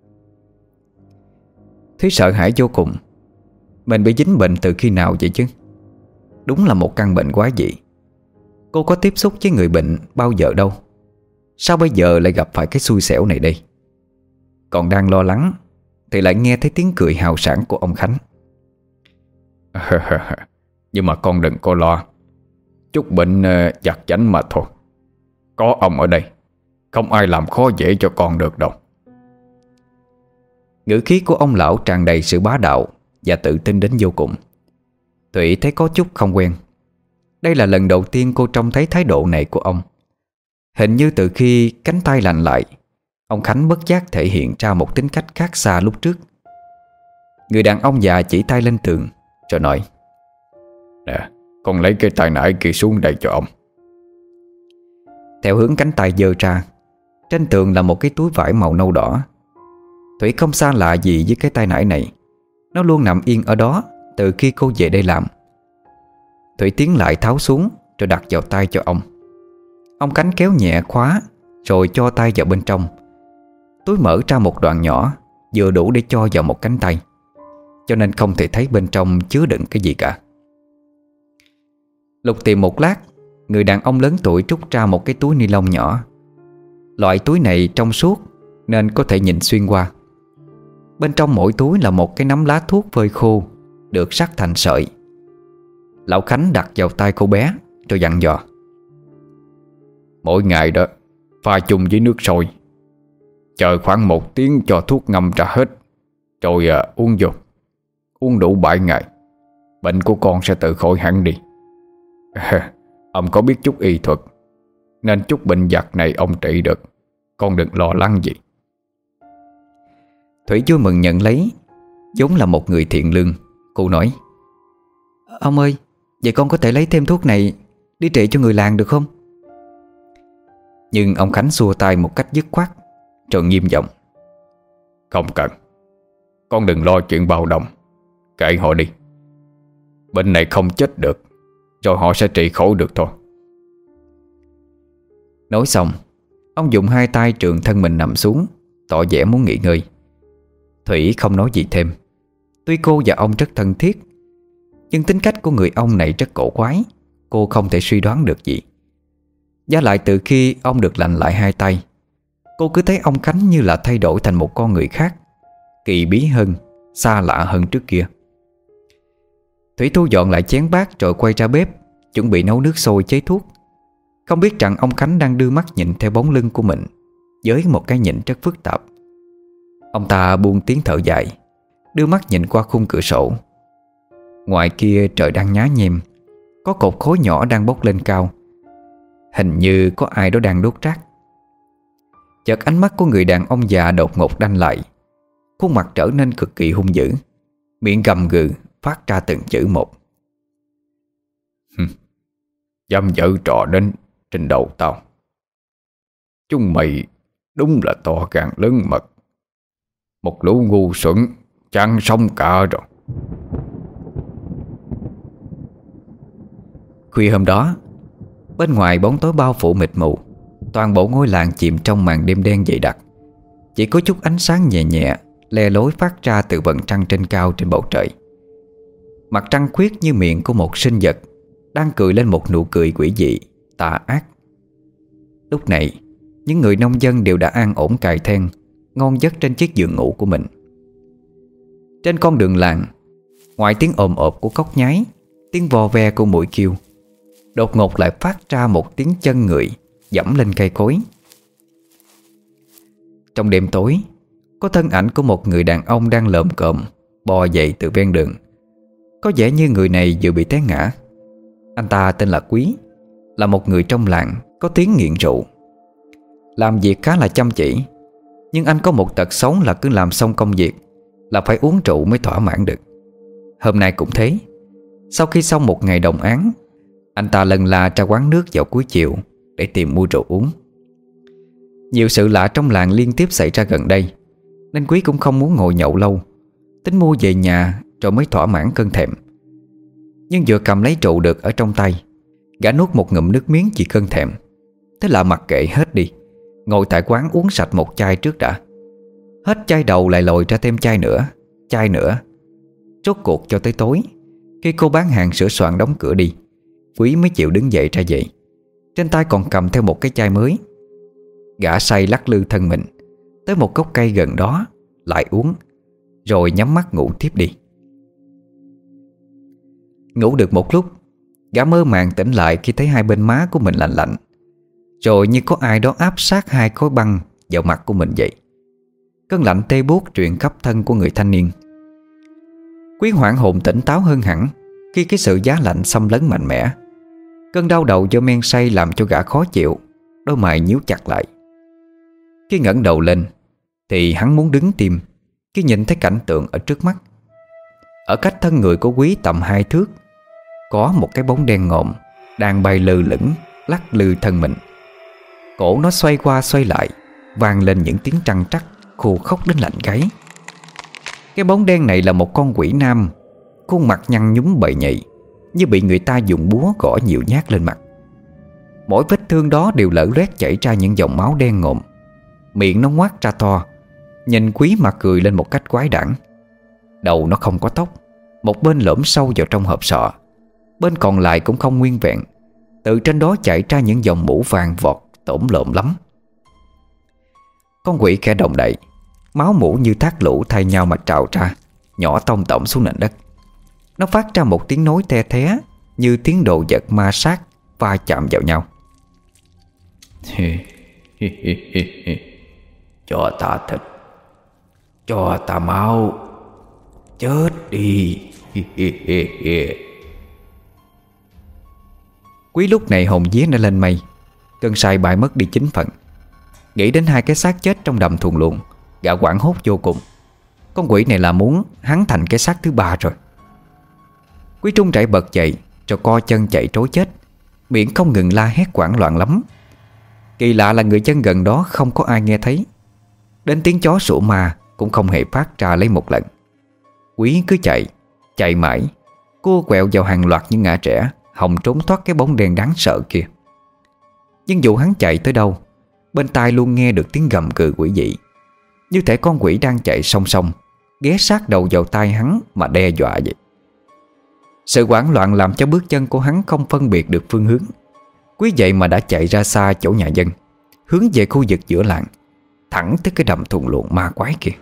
Thúy sợ hãi vô cùng. Mình bị dính bệnh từ khi nào vậy chứ? Đúng là một căn bệnh quái dị. Cô có tiếp xúc với người bệnh bao giờ đâu, sao bây giờ lại gặp phải cái xui xẻo này đây? Còn đang lo lắng thì lại nghe thấy tiếng cười hào sảng của ông Khánh. Nhưng mà con đừng có lo, chút bệnh giặt giảnh mà thôi. Có ông ở đây, không ai làm khó dễ cho con được đâu. Ngữ khí của ông lão tràn đầy sự bá đạo và tự tin đến vô cùng. Thủy thấy có chút không quen. Đây là lần đầu tiên cô trông thấy thái độ này của ông. Hình như từ khi cánh tay lành lại, ông Khánh bất giác thể hiện ra một tính cách khác xa lúc trước. Người đàn ông già chỉ tay lên tường rồi nói: Nè, con lấy cái tay nải kia xuống đây cho ông. Theo hướng cánh tay giơ ra, trên tường là một cái túi vải màu nâu đỏ. Thủy không xa lạ gì với cái tay nải này. Nó luôn nằm yên ở đó từ khi cô về đây làm. Thủy tiến lại tháo xuống rồi đặt vào tay cho ông. Ông Khánh kéo nhẹ khóa rồi cho tay vào bên trong. Túi mở ra một đoạn nhỏ, vừa đủ để cho vào một cánh tay, cho nên không thể thấy bên trong chứa đựng cái gì cả. Lục tìm một lát, người đàn ông lớn tuổi trút ra một cái túi ni lông nhỏ. Loại túi này trong suốt nên có thể nhìn xuyên qua. Bên trong mỗi túi là một cái nắm lá thuốc phơi khô, được sắc thành sợi. Lão Khánh đặt vào tay cô bé rồi dặn dò: Mỗi ngày đó pha chung với nước sôi, chờ khoảng một tiếng cho thuốc ngâm ra hết, rồi à, uống vô. Uống đủ bảy ngày, bệnh của con sẽ tự khỏi hẳn đi. Ông có biết chút y thuật, nên chút bệnh vặt này ông trị được, con đừng lo lắng gì. Thủy vui mừng nhận lấy, vốn là một người thiện lương. Cô nói: Ông ơi, vậy con có thể lấy thêm thuốc này đi trị cho người làng được không? Nhưng ông Khánh xua tay một cách dứt khoát, rồi nghiêm giọng: Không cần. Con đừng lo chuyện bào đồng, kệ họ đi. Bệnh này không chết được, rồi họ sẽ trị khổ được thôi. Nói xong, ông dùng hai tay trườn thân mình nằm xuống, tỏ vẻ muốn nghỉ ngơi. Thủy không nói gì thêm. Tuy cô và ông rất thân thiết, nhưng tính cách của người ông này rất cổ quái, cô không thể suy đoán được gì. Giá lại từ khi ông được lành lại hai tay, cô cứ thấy ông Khánh như là thay đổi thành một con người khác, kỳ bí hơn, xa lạ hơn trước kia. Thủy thu dọn lại chén bát rồi quay ra bếp, chuẩn bị nấu nước sôi chế thuốc. Không biết rằng ông Khánh đang đưa mắt nhìn theo bóng lưng của mình, với một cái nhìn rất phức tạp. Ông ta buông tiếng thở dài, đưa mắt nhìn qua khung cửa sổ. Ngoài kia trời đang nhá nhem, có cột khói nhỏ đang bốc lên cao. Hình như có ai đó đang đốt rác. Chợt ánh mắt của người đàn ông già đột ngột đanh lại, khuôn mặt trở nên cực kỳ hung dữ, miệng gầm gừ phát ra từng chữ một: Dám giở trò đến trên đầu tao. Chúng mày đúng là to gan lớn mật, một lũ ngu xuẩn chẳng sống cả rồi. Khuya hôm đó, bên ngoài bóng tối bao phủ mịt mù, toàn bộ ngôi làng chìm trong màn đêm đen dày đặc. Chỉ có chút ánh sáng nhẹ nhẹ le lối phát ra từ vầng trăng trên cao trên bầu trời. Mặt trăng khuyết như miệng của một sinh vật đang cười lên một nụ cười quỷ dị, tà ác. Lúc này, những người nông dân đều đã an ổn cài then, ngon giấc trên chiếc giường ngủ của mình. Trên con đường làng, ngoài tiếng ồm ộp của cóc nhái, tiếng vò ve của muỗi kêu, đột ngột lại phát ra một tiếng chân người dẫm lên cây cối. Trong đêm tối, có thân ảnh của một người đàn ông đang lồm cồm bò dậy từ ven đường. Có vẻ như người này vừa bị té ngã. Anh ta tên là Quý, là một người trong làng có tiếng nghiện rượu. Làm việc khá là chăm chỉ, nhưng anh có một tật xấu là cứ làm xong công việc là phải uống rượu mới thỏa mãn được. Hôm nay cũng thế. Sau khi xong một ngày đồng án, anh ta lần la ra quán nước vào cuối chiều để tìm mua rượu uống. Nhiều sự lạ trong làng liên tiếp xảy ra gần đây, nên Quý cũng không muốn ngồi nhậu lâu, tính mua về nhà rồi mới thỏa mãn cơn thèm. Nhưng vừa cầm lấy rượu được ở trong tay, gã nuốt một ngụm nước miếng chỉ cơn thèm. Thế là mặc kệ hết đi, ngồi tại quán uống sạch một chai trước đã. Hết chai đầu lại lội ra thêm chai nữa, chai nữa. Rốt cuộc cho tới tối, khi cô bán hàng sửa soạn đóng cửa đi, Quý mới chịu đứng dậy ra dậy. Trên tay còn cầm theo một cái chai mới. Gã say lắc lư thân mình tới một gốc cây gần đó, lại uống, rồi nhắm mắt ngủ tiếp đi. Ngủ được một lúc, gã mơ màng tỉnh lại khi thấy hai bên má của mình lạnh lạnh, rồi như có ai đó áp sát hai khối băng vào mặt của mình vậy. Cơn lạnh tê buốt truyền khắp thân của người thanh niên. Quý hoảng hồn tỉnh táo hơn hẳn khi cái sự giá lạnh xâm lấn mạnh mẽ. Cơn đau đầu do men say làm cho gã khó chịu, đôi mày nhíu chặt lại. Khi ngẩng đầu lên thì hắn muốn đứng tim khi nhìn thấy cảnh tượng ở trước mắt. Ở cách thân người của Quý tầm hai thước, có một cái bóng đen ngộm đang bay lơ lửng, lắc lư thân mình. Cổ nó xoay qua xoay lại, vang lên những tiếng trăng trắc khô khốc đến lạnh gáy. Cái bóng đen này là một con quỷ nam, khuôn mặt nhăn nhúm bầy nhầy, như bị người ta dùng búa gõ nhiều nhát lên mặt. Mỗi vết thương đó đều lở loét chảy ra những dòng máu đen ngộm. Miệng nó ngoác ra to, nhìn Quý mà cười lên một cách quái đản. Đầu nó không có tóc, một bên lõm sâu vào trong hộp sọ, bên còn lại cũng không nguyên vẹn. Từ trên đó chảy ra những dòng mũ vàng vọt tổn lộn lắm. Con quỷ khẽ động đậy, máu mủ như thác lũ thay nhau mà trào ra, nhỏ tông tổng xuống nền đất. Nó phát ra một tiếng nối the thé, như tiếng đồ vật ma sát va chạm vào nhau. Cho ta thịt, cho ta máu, chết đi. Quý lúc này hồn vía đã lên mây, cơn say bại mất đi chín phần. Nghĩ đến hai cái xác chết trong đầm thuần luồng, gã hoảng hốt vô cùng. Con quỷ này là muốn hắn thành cái xác thứ ba rồi. Quý trung rẩy bật dậy, rồi co chân chạy trối chết, miệng không ngừng la hét hoảng loạn lắm. Kỳ lạ là người dân gần đó không có ai nghe thấy. Đến tiếng chó sủa ma cũng không hề phát ra lấy một lần. Quý cứ chạy, chạy mãi, cua quẹo vào hàng loạt những ngã rẽ, hòng trốn thoát cái bóng đen đáng sợ kia. Nhưng dù hắn chạy tới đâu, bên tai luôn nghe được tiếng gầm cừ quỷ dị, như thể con quỷ đang chạy song song, ghé sát đầu vào tai hắn mà đe dọa vậy. Sự hoảng loạn làm cho bước chân của hắn không phân biệt được phương hướng. Quý vậy mà đã chạy ra xa chỗ nhà dân, hướng về khu vực giữa làng, thẳng tới cái đầm thuần luồng ma quái kia.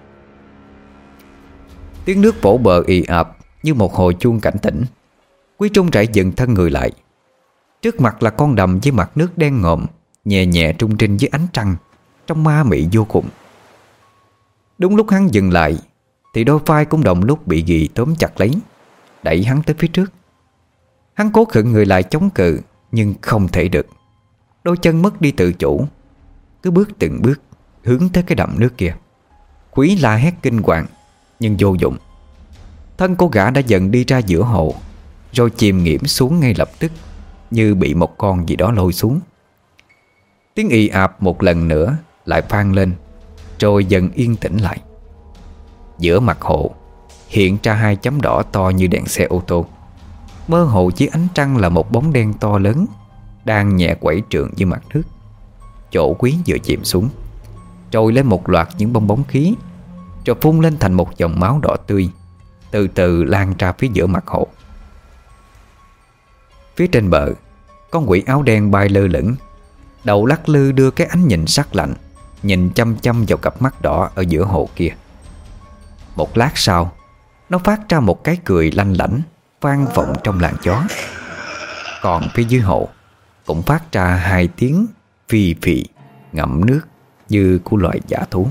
Tiếng nước vỗ bờ ì ạp như một hồi chuông cảnh tỉnh. Quý trung rẩy dừng thân người lại. Trước mặt là con đầm với mặt nước đen ngòm, nhẹ nhẹ trung trinh với ánh trăng, trong ma mị vô cùng. Đúng lúc hắn dừng lại thì đôi vai cũng đồng lúc bị ghi tóm chặt lấy, đẩy hắn tới phía trước. Hắn cố khựng người lại chống cự, nhưng không thể được. Đôi chân mất đi tự chủ, cứ bước từng bước hướng tới cái đầm nước kia. Quý la hét kinh hoàng, nhưng vô dụng. Thân cô gã đã dần đi ra giữa hồ, rồi chìm nghiễm xuống ngay lập tức, như bị một con gì đó lôi xuống. Tiếng ì ạp một lần nữa lại vang lên, rồi dần yên tĩnh lại. Giữa mặt hồ hiện ra hai chấm đỏ to như đèn xe ô tô. Mơ hồ dưới ánh trăng là một bóng đen to lớn đang nhẹ quẩy trượng dưới mặt nước. Chỗ Quý vừa chìm xuống, trồi lên một loạt những bong bóng khí, rồi phun lên thành một dòng máu đỏ tươi, từ từ lan ra phía giữa mặt hồ. Phía trên bờ, con quỷ áo đen bay lơ lửng, đầu lắc lư đưa cái ánh nhìn sắc lạnh, nhìn chăm chăm vào cặp mắt đỏ ở giữa hồ kia. Một lát sau, nó phát ra một cái cười lanh lảnh, vang vọng trong làn gió. Còn phía dưới hồ cũng phát ra hai tiếng phì phì ngậm nước như của loài dã thú.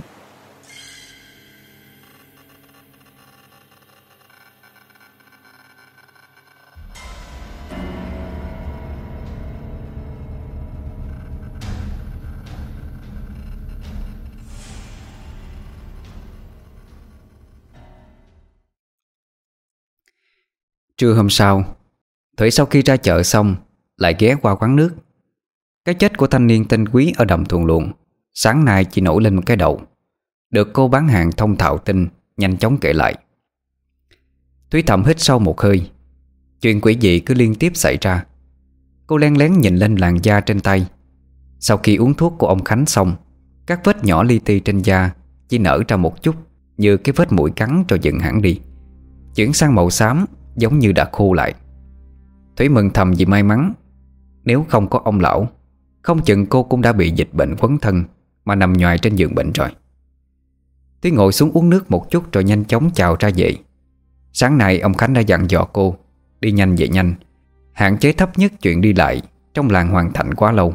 Trưa hôm sau, Thủy sau khi ra chợ xong lại ghé qua quán nước. Cái chết của thanh niên tên Quý ở đầm thuần luồng sáng nay chỉ nổi lên một cái đầu, được cô bán hàng thông thạo tin nhanh chóng kể lại. Thúy thầm hít sâu một hơi. Chuyện quỷ dị cứ liên tiếp xảy ra. Cô len lén nhìn lên làn da trên tay. Sau khi uống thuốc của ông Khánh xong, các vết nhỏ li ti trên da chỉ nở ra một chút, như cái vết mũi cắn rồi dừng hẳn đi, chuyển sang màu xám giống như đã khô lại. Thủy mừng thầm vì may mắn. Nếu không có ông lão, không chừng cô cũng đã bị dịch bệnh quấn thân mà nằm nhoài trên giường bệnh rồi. Thủy ngồi xuống uống nước một chút rồi nhanh chóng chào ra về. Sáng nay ông Khánh đã dặn dò cô đi nhanh về nhanh, hạn chế thấp nhất chuyện đi lại trong làng Hoàng Thạnh quá lâu.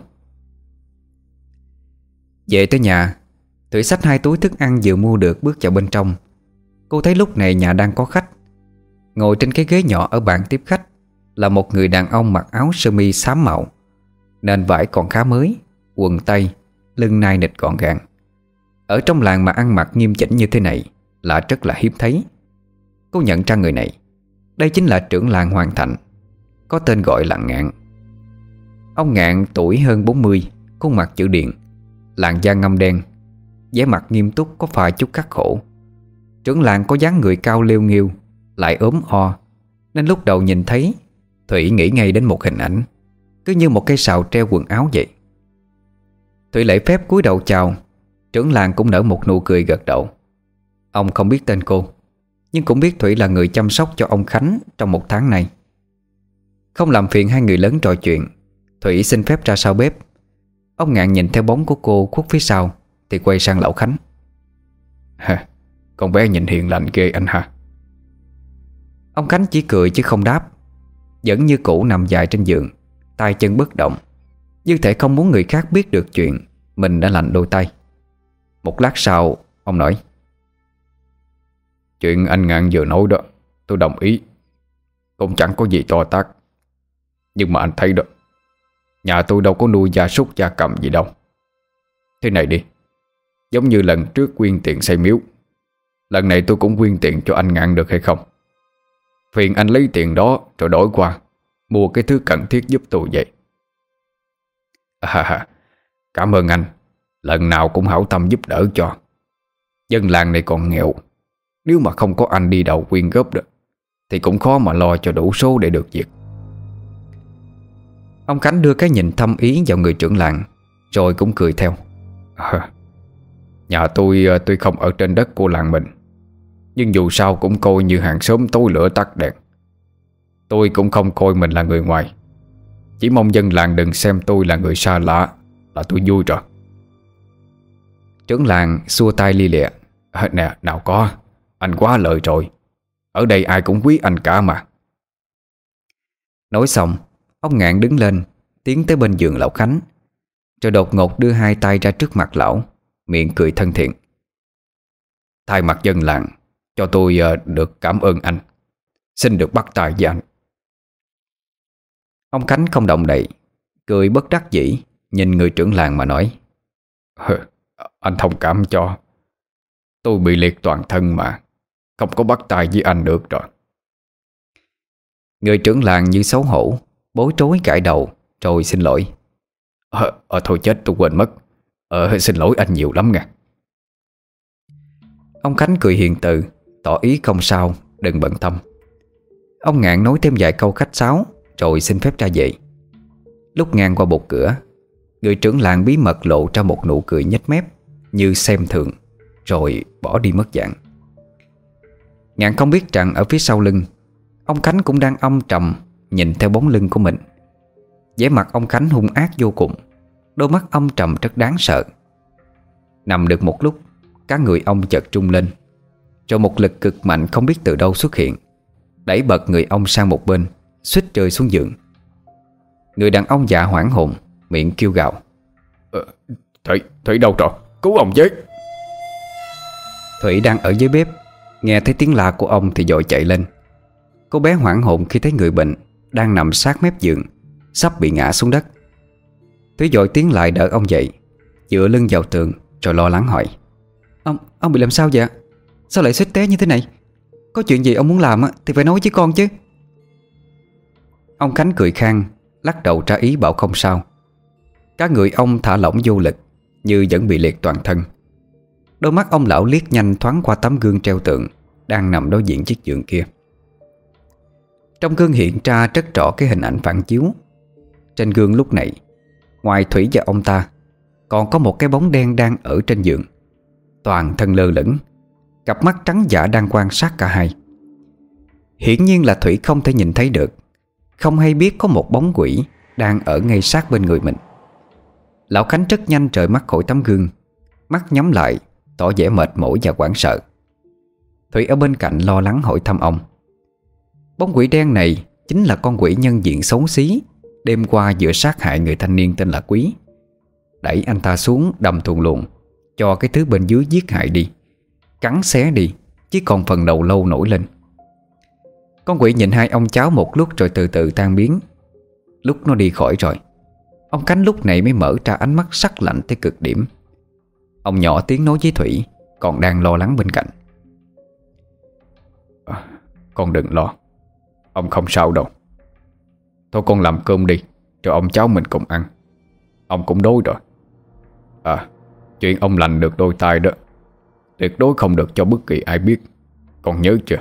Về tới nhà, Thủy xách hai túi thức ăn vừa mua được bước vào bên trong. Cô thấy lúc này nhà đang có khách. Ngồi trên cái ghế nhỏ ở bàn tiếp khách là một người đàn ông mặc áo sơ mi xám màu, nền vải còn khá mới, quần tây, lưng nai nịt gọn gàng. Ở trong làng mà ăn mặc nghiêm chỉnh như thế này là rất là hiếm thấy. Cô nhận ra người này. Đây chính là trưởng làng Hoàng Thạnh, có tên gọi là Ngạn. Ông Ngạn tuổi hơn bốn mươi, khuôn mặt chữ điền, làn da ngăm đen, vẻ mặt nghiêm túc có vài chút khắc khổ. Trưởng làng có dáng người cao lêu nghêu, lại ốm o, nên lúc đầu nhìn thấy Thủy nghĩ ngay đến một hình ảnh, cứ như một cây sào treo quần áo vậy. Thủy lễ phép cúi đầu chào. Trưởng làng cũng nở một nụ cười gật đầu. Ông không biết tên cô, nhưng cũng biết Thủy là người chăm sóc cho ông Khánh trong một tháng nay. Không làm phiền hai người lớn trò chuyện, Thủy xin phép ra sau bếp. Ông Ngạn nhìn theo bóng của cô khuất phía sau thì quay sang lão Khánh. Ha, con bé nhìn hiền lành ghê anh ha. Ông Khánh chỉ cười chứ không đáp, vẫn như cũ nằm dài trên giường, tay chân bất động, như thể không muốn người khác biết được chuyện mình đã lành đôi tay. Một lát sau ông nói: Chuyện anh Ngạn vừa nói đó tôi đồng ý, cũng chẳng có gì to tát. Nhưng mà anh thấy đó, nhà tôi đâu có nuôi gia súc gia cầm gì đâu. Thế này đi, giống như lần trước quyên tiền xây miếu, lần này tôi cũng quyên tiền cho anh Ngạn được hay không? Phiền anh lấy tiền đó rồi đổi qua mua cái thứ cần thiết giúp tôi vậy. À, cảm ơn anh, lần nào cũng hảo tâm giúp đỡ cho. Dân làng này còn nghèo, nếu mà không có anh đi đầu quyên góp được thì cũng khó mà lo cho đủ số để được việc. Ông Khánh đưa cái nhìn thâm ý vào người trưởng làng, rồi cũng cười theo. À, nhà tôi tuy không ở trên đất của làng mình, nhưng dù sao cũng coi như hàng xóm tối lửa tắt đèn. Tôi cũng không coi mình là người ngoài, chỉ mong dân làng đừng xem tôi là người xa lạ là tôi vui rồi. Trưởng làng xua tay li lịa. À, nè, nào có, anh quá lời rồi. Ở đây ai cũng quý anh cả mà. Nói xong, ông Ngạn đứng lên, tiến tới bên giường lão Khánh, rồi đột ngột đưa hai tay ra trước mặt lão, miệng cười thân thiện. Thay mặt dân làng, cho tôi uh, được cảm ơn anh. Xin được bắt tay với anh. Ông Khánh không động đậy, cười bất đắc dĩ nhìn người trưởng làng mà nói: Anh thông cảm cho. Tôi bị liệt toàn thân mà, không có bắt tay với anh được rồi. Người trưởng làng như xấu hổ, bối rối gãi đầu rồi xin lỗi. Ờ, ờ thôi chết, tôi quên mất. Ờ xin lỗi anh nhiều lắm nha. Ông Khánh cười hiền từ, tỏ ý không sao, đừng bận tâm. Ông Ngạn nói thêm vài câu khách sáo rồi xin phép ra về. Lúc ngang qua bục cửa, người trưởng làng bí mật lộ ra một nụ cười nhếch mép như xem thường, rồi bỏ đi mất dạng. Ngạn không biết rằng ở phía sau lưng, ông Khánh cũng đang âm trầm nhìn theo bóng lưng của mình. Vẻ mặt ông Khánh hung ác vô cùng, đôi mắt âm trầm rất đáng sợ. Nằm được một lúc, cả người ông chợt trung lên, rồi một lực cực mạnh không biết từ đâu xuất hiện, đẩy bật người ông sang một bên, suýt rơi xuống giường. Người đàn ông già hoảng hồn, miệng kêu gào: ờ, Thủy, Thủy đâu rồi? Cứu ông với! Thủy đang ở dưới bếp, nghe thấy tiếng la của ông thì vội chạy lên. Cô bé hoảng hồn khi thấy người bệnh đang nằm sát mép giường, sắp bị ngã xuống đất. Thủy vội tiến lại đỡ ông dậy, dựa lưng vào tường rồi lo lắng hỏi: Ông, ông bị làm sao vậy? Sao lại suýt té như thế này? Có chuyện gì ông muốn làm thì phải nói với con chứ. Ông Khánh cười khang, lắc đầu ra ý bảo không sao. Cả người ông thả lỏng vô lực, như vẫn bị liệt toàn thân. Đôi mắt ông lão liếc nhanh thoáng qua tấm gương treo tượng đang nằm đối diện chiếc giường kia. Trong gương hiện ra rất rõ cái hình ảnh phản chiếu. Trên gương lúc này, ngoài Thủy và ông ta, còn có một cái bóng đen đang ở trên giường, toàn thân lơ lửng, cặp mắt trắng dã đang quan sát cả hai. Hiển nhiên là Thủy không thể nhìn thấy được, không hay biết có một bóng quỷ đang ở ngay sát bên người mình. Lão Khánh rất nhanh rời mắt khỏi tấm gương, mắt nhắm lại, tỏ vẻ mệt mỏi và hoảng sợ. Thủy ở bên cạnh lo lắng hỏi thăm ông. Bóng quỷ đen này chính là con quỷ nhân diện xấu xí đêm qua vừa sát hại người thanh niên tên là Quý, đẩy anh ta xuống đầm thùng lùn, cho cái thứ bên dưới giết hại đi, cắn xé đi, chỉ còn phần đầu lâu nổi lên. Con quỷ nhìn hai ông cháu một lúc rồi từ từ tan biến. Lúc nó đi khỏi rồi, ông Khánh lúc này mới mở ra ánh mắt sắc lạnh tới cực điểm. Ông nhỏ tiếng nói với Thủy, còn đang lo lắng bên cạnh: à, Con đừng lo, ông không sao đâu. Thôi con làm cơm đi, cho ông cháu mình cùng ăn. Ông cũng đói rồi. À, chuyện ông lành được đôi tay đó, tuyệt đối không được cho bất kỳ ai biết. Con nhớ chưa?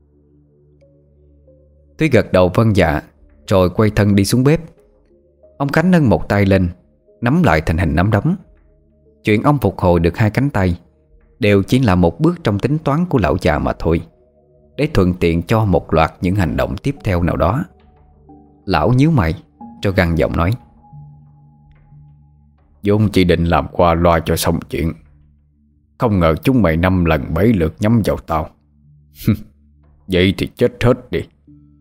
Thúy gật đầu vâng dạ, rồi quay thân đi xuống bếp. Ông Khánh nâng một tay lên, nắm lại thành hình nắm đấm. Chuyện ông phục hồi được hai cánh tay đều chỉ là một bước trong tính toán của lão già mà thôi, để thuận tiện cho một loạt những hành động tiếp theo nào đó. Lão nhíu mày cho gằn giọng nói: vốn chỉ định làm qua loa cho xong chuyện, Không ngờ chúng mày năm lần bảy lượt nhắm vào tao. Vậy thì chết hết đi.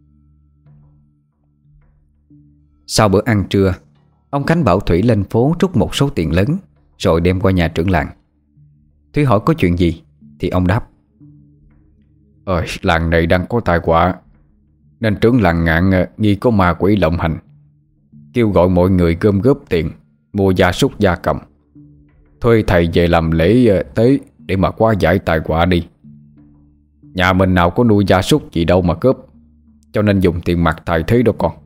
Sau bữa ăn trưa, ông Khánh bảo Thủy lên phố rút một số tiền lớn rồi đem qua nhà trưởng làng. Thủy hỏi có chuyện gì thì ông đáp: Ờ, làng này đang có tai họa, nên trưởng làng Ngạn nghi có ma quỷ lộng hành, kêu gọi mọi người gom góp tiền mua gia súc gia cầm, thuê thầy về làm lễ tế để mà hóa giải tai họa đi. Nhà mình nào có nuôi gia súc gì đâu mà cướp, cho nên dùng tiền mặt thay thế đó con.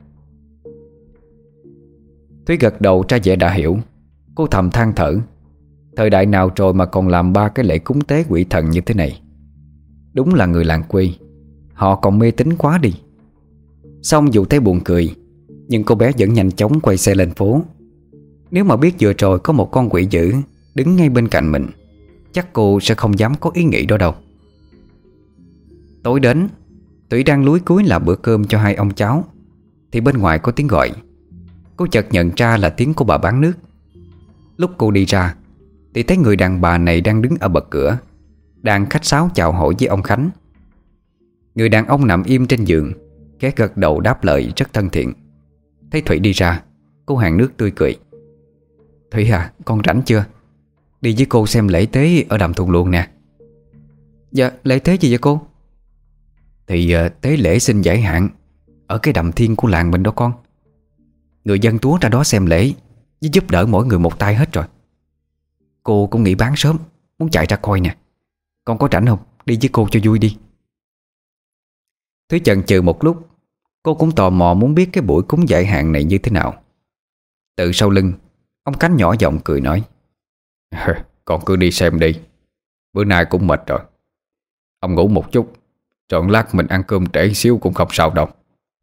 Thúy gật đầu ra vẻ đã hiểu. Cô thầm than thở, thời đại nào rồi mà còn làm ba cái lễ cúng tế quỷ thần như thế này. Đúng là người làng quê, họ còn mê tín quá đi. Xong dù thấy buồn cười, nhưng cô bé vẫn nhanh chóng quay xe lên phố. Nếu mà biết vừa rồi có một con quỷ dữ đứng ngay bên cạnh mình, chắc cô sẽ không dám có ý nghĩ đó đâu. Tối đến, Thủy đang lúi cúi làm bữa cơm cho hai ông cháu, thì bên ngoài có tiếng gọi. Cô chợt nhận ra là tiếng của bà bán nước. Lúc cô đi ra thì thấy người đàn bà này đang đứng ở bậc cửa, đang khách sáo chào hỏi với ông Khánh. Người đàn ông nằm im trên giường, khẽ gật đầu đáp lời rất thân thiện. Thấy Thủy đi ra, cô hàng nước tươi cười: Thủy à, con rảnh chưa? Đi với cô xem lễ tế ở đầm Thuận Luồng nè. Dạ, lễ tế gì vậy cô? Thì uh, tế lễ xin giải hạn ở cái đầm thiên của làng mình đó con. Người dân túa ra đó xem lễ với giúp đỡ mỗi người một tay hết rồi. Cô cũng nghỉ bán sớm, muốn chạy ra coi nè. Con có rảnh không? Đi với cô cho vui đi. Thúy chần chừ một lúc, cô cũng tò mò muốn biết cái buổi cúng giải hạn này như thế nào. Từ sau lưng, ông Khánh nhỏ giọng cười nói: Con cứ đi xem đi, bữa nay cũng mệt rồi. Ông ngủ một chút, rồi lát mình ăn cơm trễ xíu cũng không sao đâu.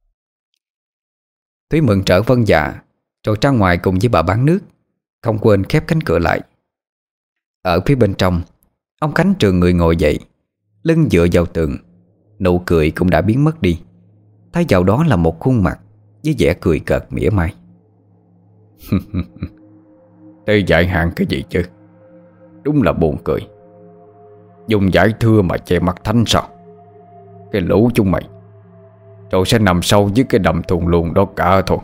Thúy mừng trở vâng dạ, rồi ra ngoài cùng với bà bán nước, không quên khép cánh cửa lại. Ở phía bên trong, ông Khánh trườn người ngồi dậy, lưng dựa vào tường, nụ cười cũng đã biến mất đi. Thay vào đó là một khuôn mặt với vẻ cười cợt mỉa mai. Tế giải hạn cái gì chứ? Đúng là buồn cười. Dùng giải thưa mà che mắt thánh sao? Cái lũ chúng mày rồi sẽ nằm sâu dưới cái đầm Thuận Luồng đó cả thôi.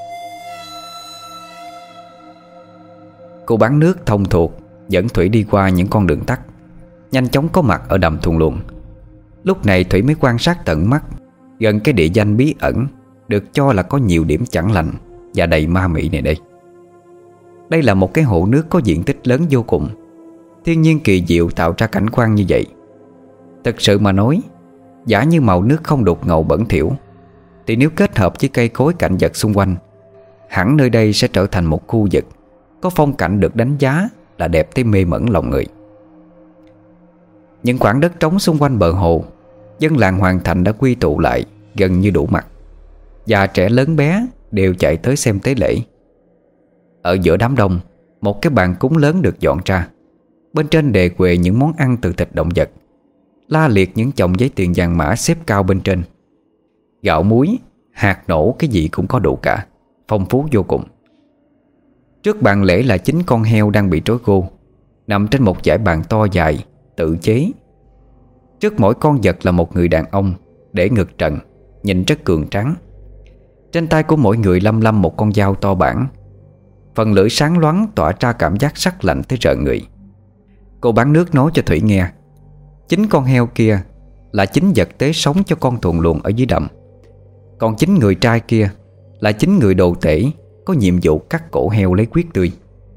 Cô bán nước thông thuộc dẫn Thủy đi qua những con đường tắt, nhanh chóng có mặt ở đầm Thuận Luồng. Lúc này Thủy mới quan sát tận mắt gần cái địa danh bí ẩn được cho là có nhiều điểm chẳng lành và đầy ma mị này đây. Đây là một cái hồ nước có diện tích lớn vô cùng, thiên nhiên kỳ diệu tạo ra cảnh quan như vậy. Thực sự mà nói, giả như màu nước không đục ngầu bẩn thỉu, thì nếu kết hợp với cây cối cảnh vật xung quanh, hẳn nơi đây sẽ trở thành một khu vực có phong cảnh được đánh giá là đẹp tới mê mẩn lòng người. Những khoảng đất trống xung quanh bờ hồ, dân làng Hoàn Thành đã quy tụ lại gần như đủ mặt. Già trẻ lớn bé đều chạy tới xem tế lễ. Ở giữa đám đông, một cái bàn cúng lớn được dọn ra. Bên trên đề quề những món ăn từ thịt động vật, la liệt những chồng giấy tiền vàng mã xếp cao bên trên. Gạo muối, hạt nổ cái gì cũng có đủ cả, phong phú vô cùng. Trước bàn lễ là chín con heo đang bị trói gô, nằm trên một dải bàn to dài, tự chế. Trước mỗi con vật là một người đàn ông để ngực trần, nhìn rất cường tráng. Trên tay của mỗi người lăm lăm một con dao to bản, phần lưỡi sáng loáng tỏa ra cảm giác sắc lạnh tới rợn người. Cô bán nước nói cho Thủy nghe, chính con heo kia là chính vật tế sống cho con Thuận Luồng ở dưới đầm, còn chính người trai kia là chính người đồ tể có nhiệm vụ cắt cổ heo lấy huyết tươi.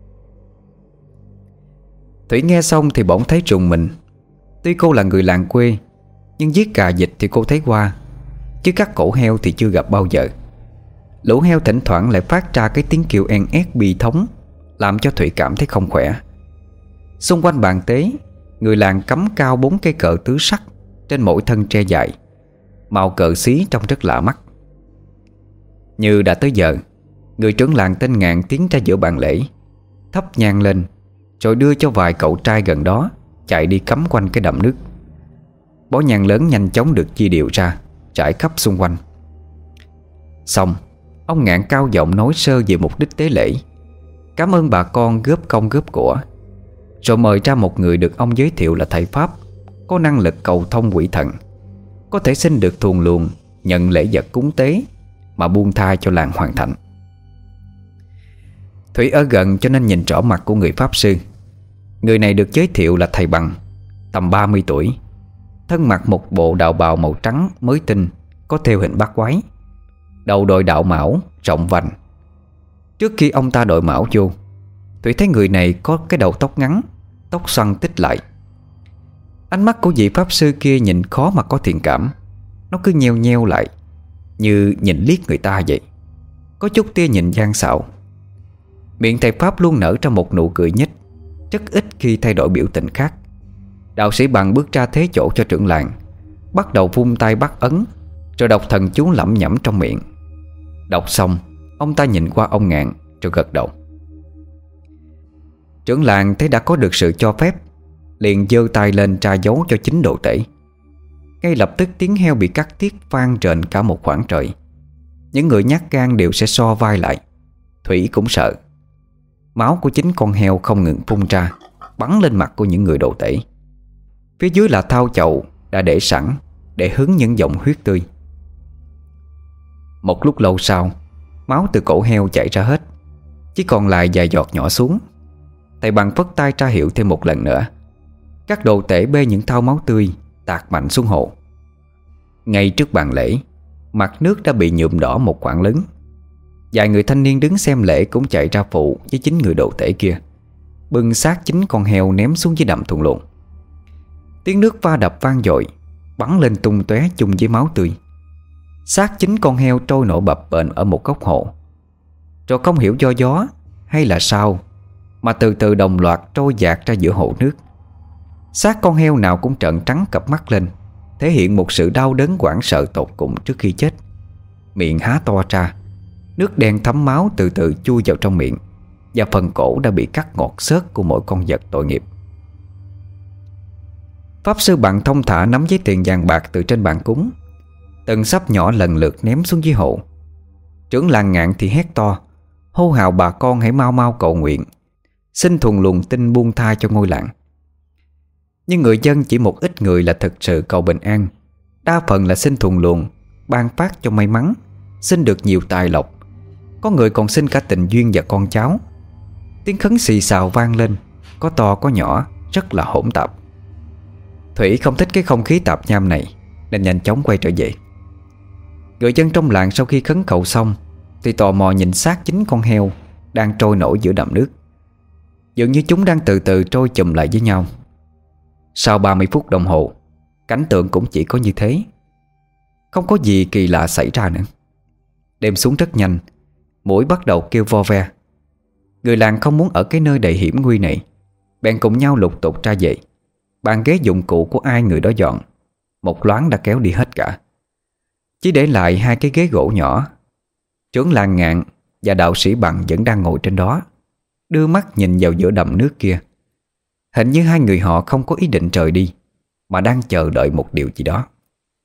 Thủy nghe xong thì bỗng thấy trùng mình. Tuy cô là người làng quê, nhưng giết gà vịt thì cô thấy qua, chứ cắt cổ heo thì chưa gặp bao giờ. Lũ heo thỉnh thoảng lại phát ra cái tiếng kêu en ét bi thống, làm cho Thủy cảm thấy không khỏe. Xung quanh bàn tế, người làng cắm cao bốn cây cờ tứ sắc trên mỗi thân tre dài. Màu cờ xí trông rất lạ mắt. Như đã tới giờ, người trưởng làng tên Ngạn tiến ra giữa bàn lễ, thắp nhang lên, rồi đưa cho vài cậu trai gần đó chạy đi cắm quanh cái đầm nước. Bó nhang lớn nhanh chóng được chia đều ra, trải khắp xung quanh. Xong, ông Ngạn cao giọng nói sơ về mục đích tế lễ, cảm ơn bà con góp công góp của, rồi mời ra một người được ông giới thiệu là thầy Pháp, có năng lực cầu thông quỷ thần, có thể xin được thuần luồng, nhận lễ vật cúng tế mà buông tha cho làng Hoàng Thạnh. Thủy ở gần cho nên nhìn rõ mặt của người pháp sư. Người này được giới thiệu là thầy Bằng, tầm ba mươi tuổi, thân mặc một bộ đạo bào màu trắng mới tinh, có thêu hình bát quái, đầu đội đạo mão rộng vành. Trước khi ông ta đội mão vô, Thủy thấy người này có cái đầu tóc ngắn, tóc xoăn tích lại. Ánh mắt của vị pháp sư kia nhìn khó mà có thiện cảm. Nó cứ nheo nheo lại, như nhìn liếc người ta vậy, có chút tia nhìn gian xạo. Miệng thầy Pháp luôn nở ra một nụ cười nhếch, rất ít khi thay đổi biểu tình khác. Đạo sĩ Bằng bước ra thế chỗ cho trưởng làng, bắt đầu vung tay bắt ấn, rồi đọc thần chú lẩm nhẩm trong miệng. Đọc xong, ông ta nhìn qua ông Ngạn rồi gật đầu. Trưởng làng thấy đã có được sự cho phép, liền giơ tay lên tra dấu cho chính đồ tể. Ngay lập tức tiếng heo bị cắt tiết vang rền cả một khoảng trời. Những người nhát gan đều sẽ so vai lại. Thủy cũng sợ. Máu của chính con heo không ngừng phun ra, bắn lên mặt của những người đồ tể. Phía dưới là thau chậu đã để sẵn để hứng những dòng huyết tươi. Một lúc lâu sau, máu từ cổ heo chảy ra hết, chỉ còn lại vài giọt nhỏ xuống. Thầy Bằng phất tay ra hiệu thêm một lần nữa. Các đồ tể bê những thau máu tươi tạt mạnh xuống hồ. Ngay trước bàn lễ, mặt nước đã bị nhuộm đỏ một khoảng lớn. Vài người thanh niên đứng xem lễ cũng chạy ra phụ với chính người đồ tể kia, bưng xác chính con heo ném xuống dưới đầm thuần luồng. Tiếng nước va đập vang dội, bắn lên tung tóe chung với máu tươi. Xác chính con heo trôi nổi bập bềnh ở một góc hồ. Rồi không hiểu do gió hay là sao mà từ từ đồng loạt trôi dạt ra giữa hồ nước. Xác con heo nào cũng trợn trắng cặp mắt lên, thể hiện một sự đau đớn hoảng sợ tột cùng trước khi chết. Miệng há to ra, nước đen thấm máu từ từ chui vào trong miệng, và phần cổ đã bị cắt ngọt xớt của mỗi con vật tội nghiệp. Pháp sư Bằng thông thả nắm giấy tiền vàng bạc từ trên bàn cúng, từng sắp nhỏ lần lượt ném xuống dưới hồ. Trưởng làng Ngạn thì hét to, hô hào bà con hãy mau mau cầu nguyện, xin thuần luồng tinh buông tha cho ngôi làng. Nhưng người dân chỉ một ít người là thực sự cầu bình an, đa phần là xin thuần luồng, ban phát cho may mắn, xin được nhiều tài lộc. Có người còn xin cả tình duyên và con cháu. Tiếng khấn xì xào vang lên, có to có nhỏ, rất là hỗn tạp. Thủy không thích cái không khí tạp nham này, nên nhanh chóng quay trở về. Người dân trong làng sau khi khấn cầu xong thì tò mò nhìn xác chính con heo đang trôi nổi giữa đầm nước. Dường như chúng đang từ từ trôi chùm lại với nhau. Sau ba mươi phút đồng hồ, cảnh tượng cũng chỉ có như thế. Không có gì kỳ lạ xảy ra nữa. Đêm xuống rất nhanh, muỗi bắt đầu kêu vo ve. Người làng không muốn ở cái nơi đầy hiểm nguy này, bèn cùng nhau lục tục ra về. Bàn ghế dụng cụ của ai người đó dọn, một loáng đã kéo đi hết cả, chỉ để lại hai cái ghế gỗ nhỏ. Trưởng làng Ngạn và đạo sĩ Bằng vẫn đang ngồi trên đó, đưa mắt nhìn vào giữa đầm nước kia. Hình như hai người họ không có ý định rời đi, mà đang chờ đợi một điều gì đó.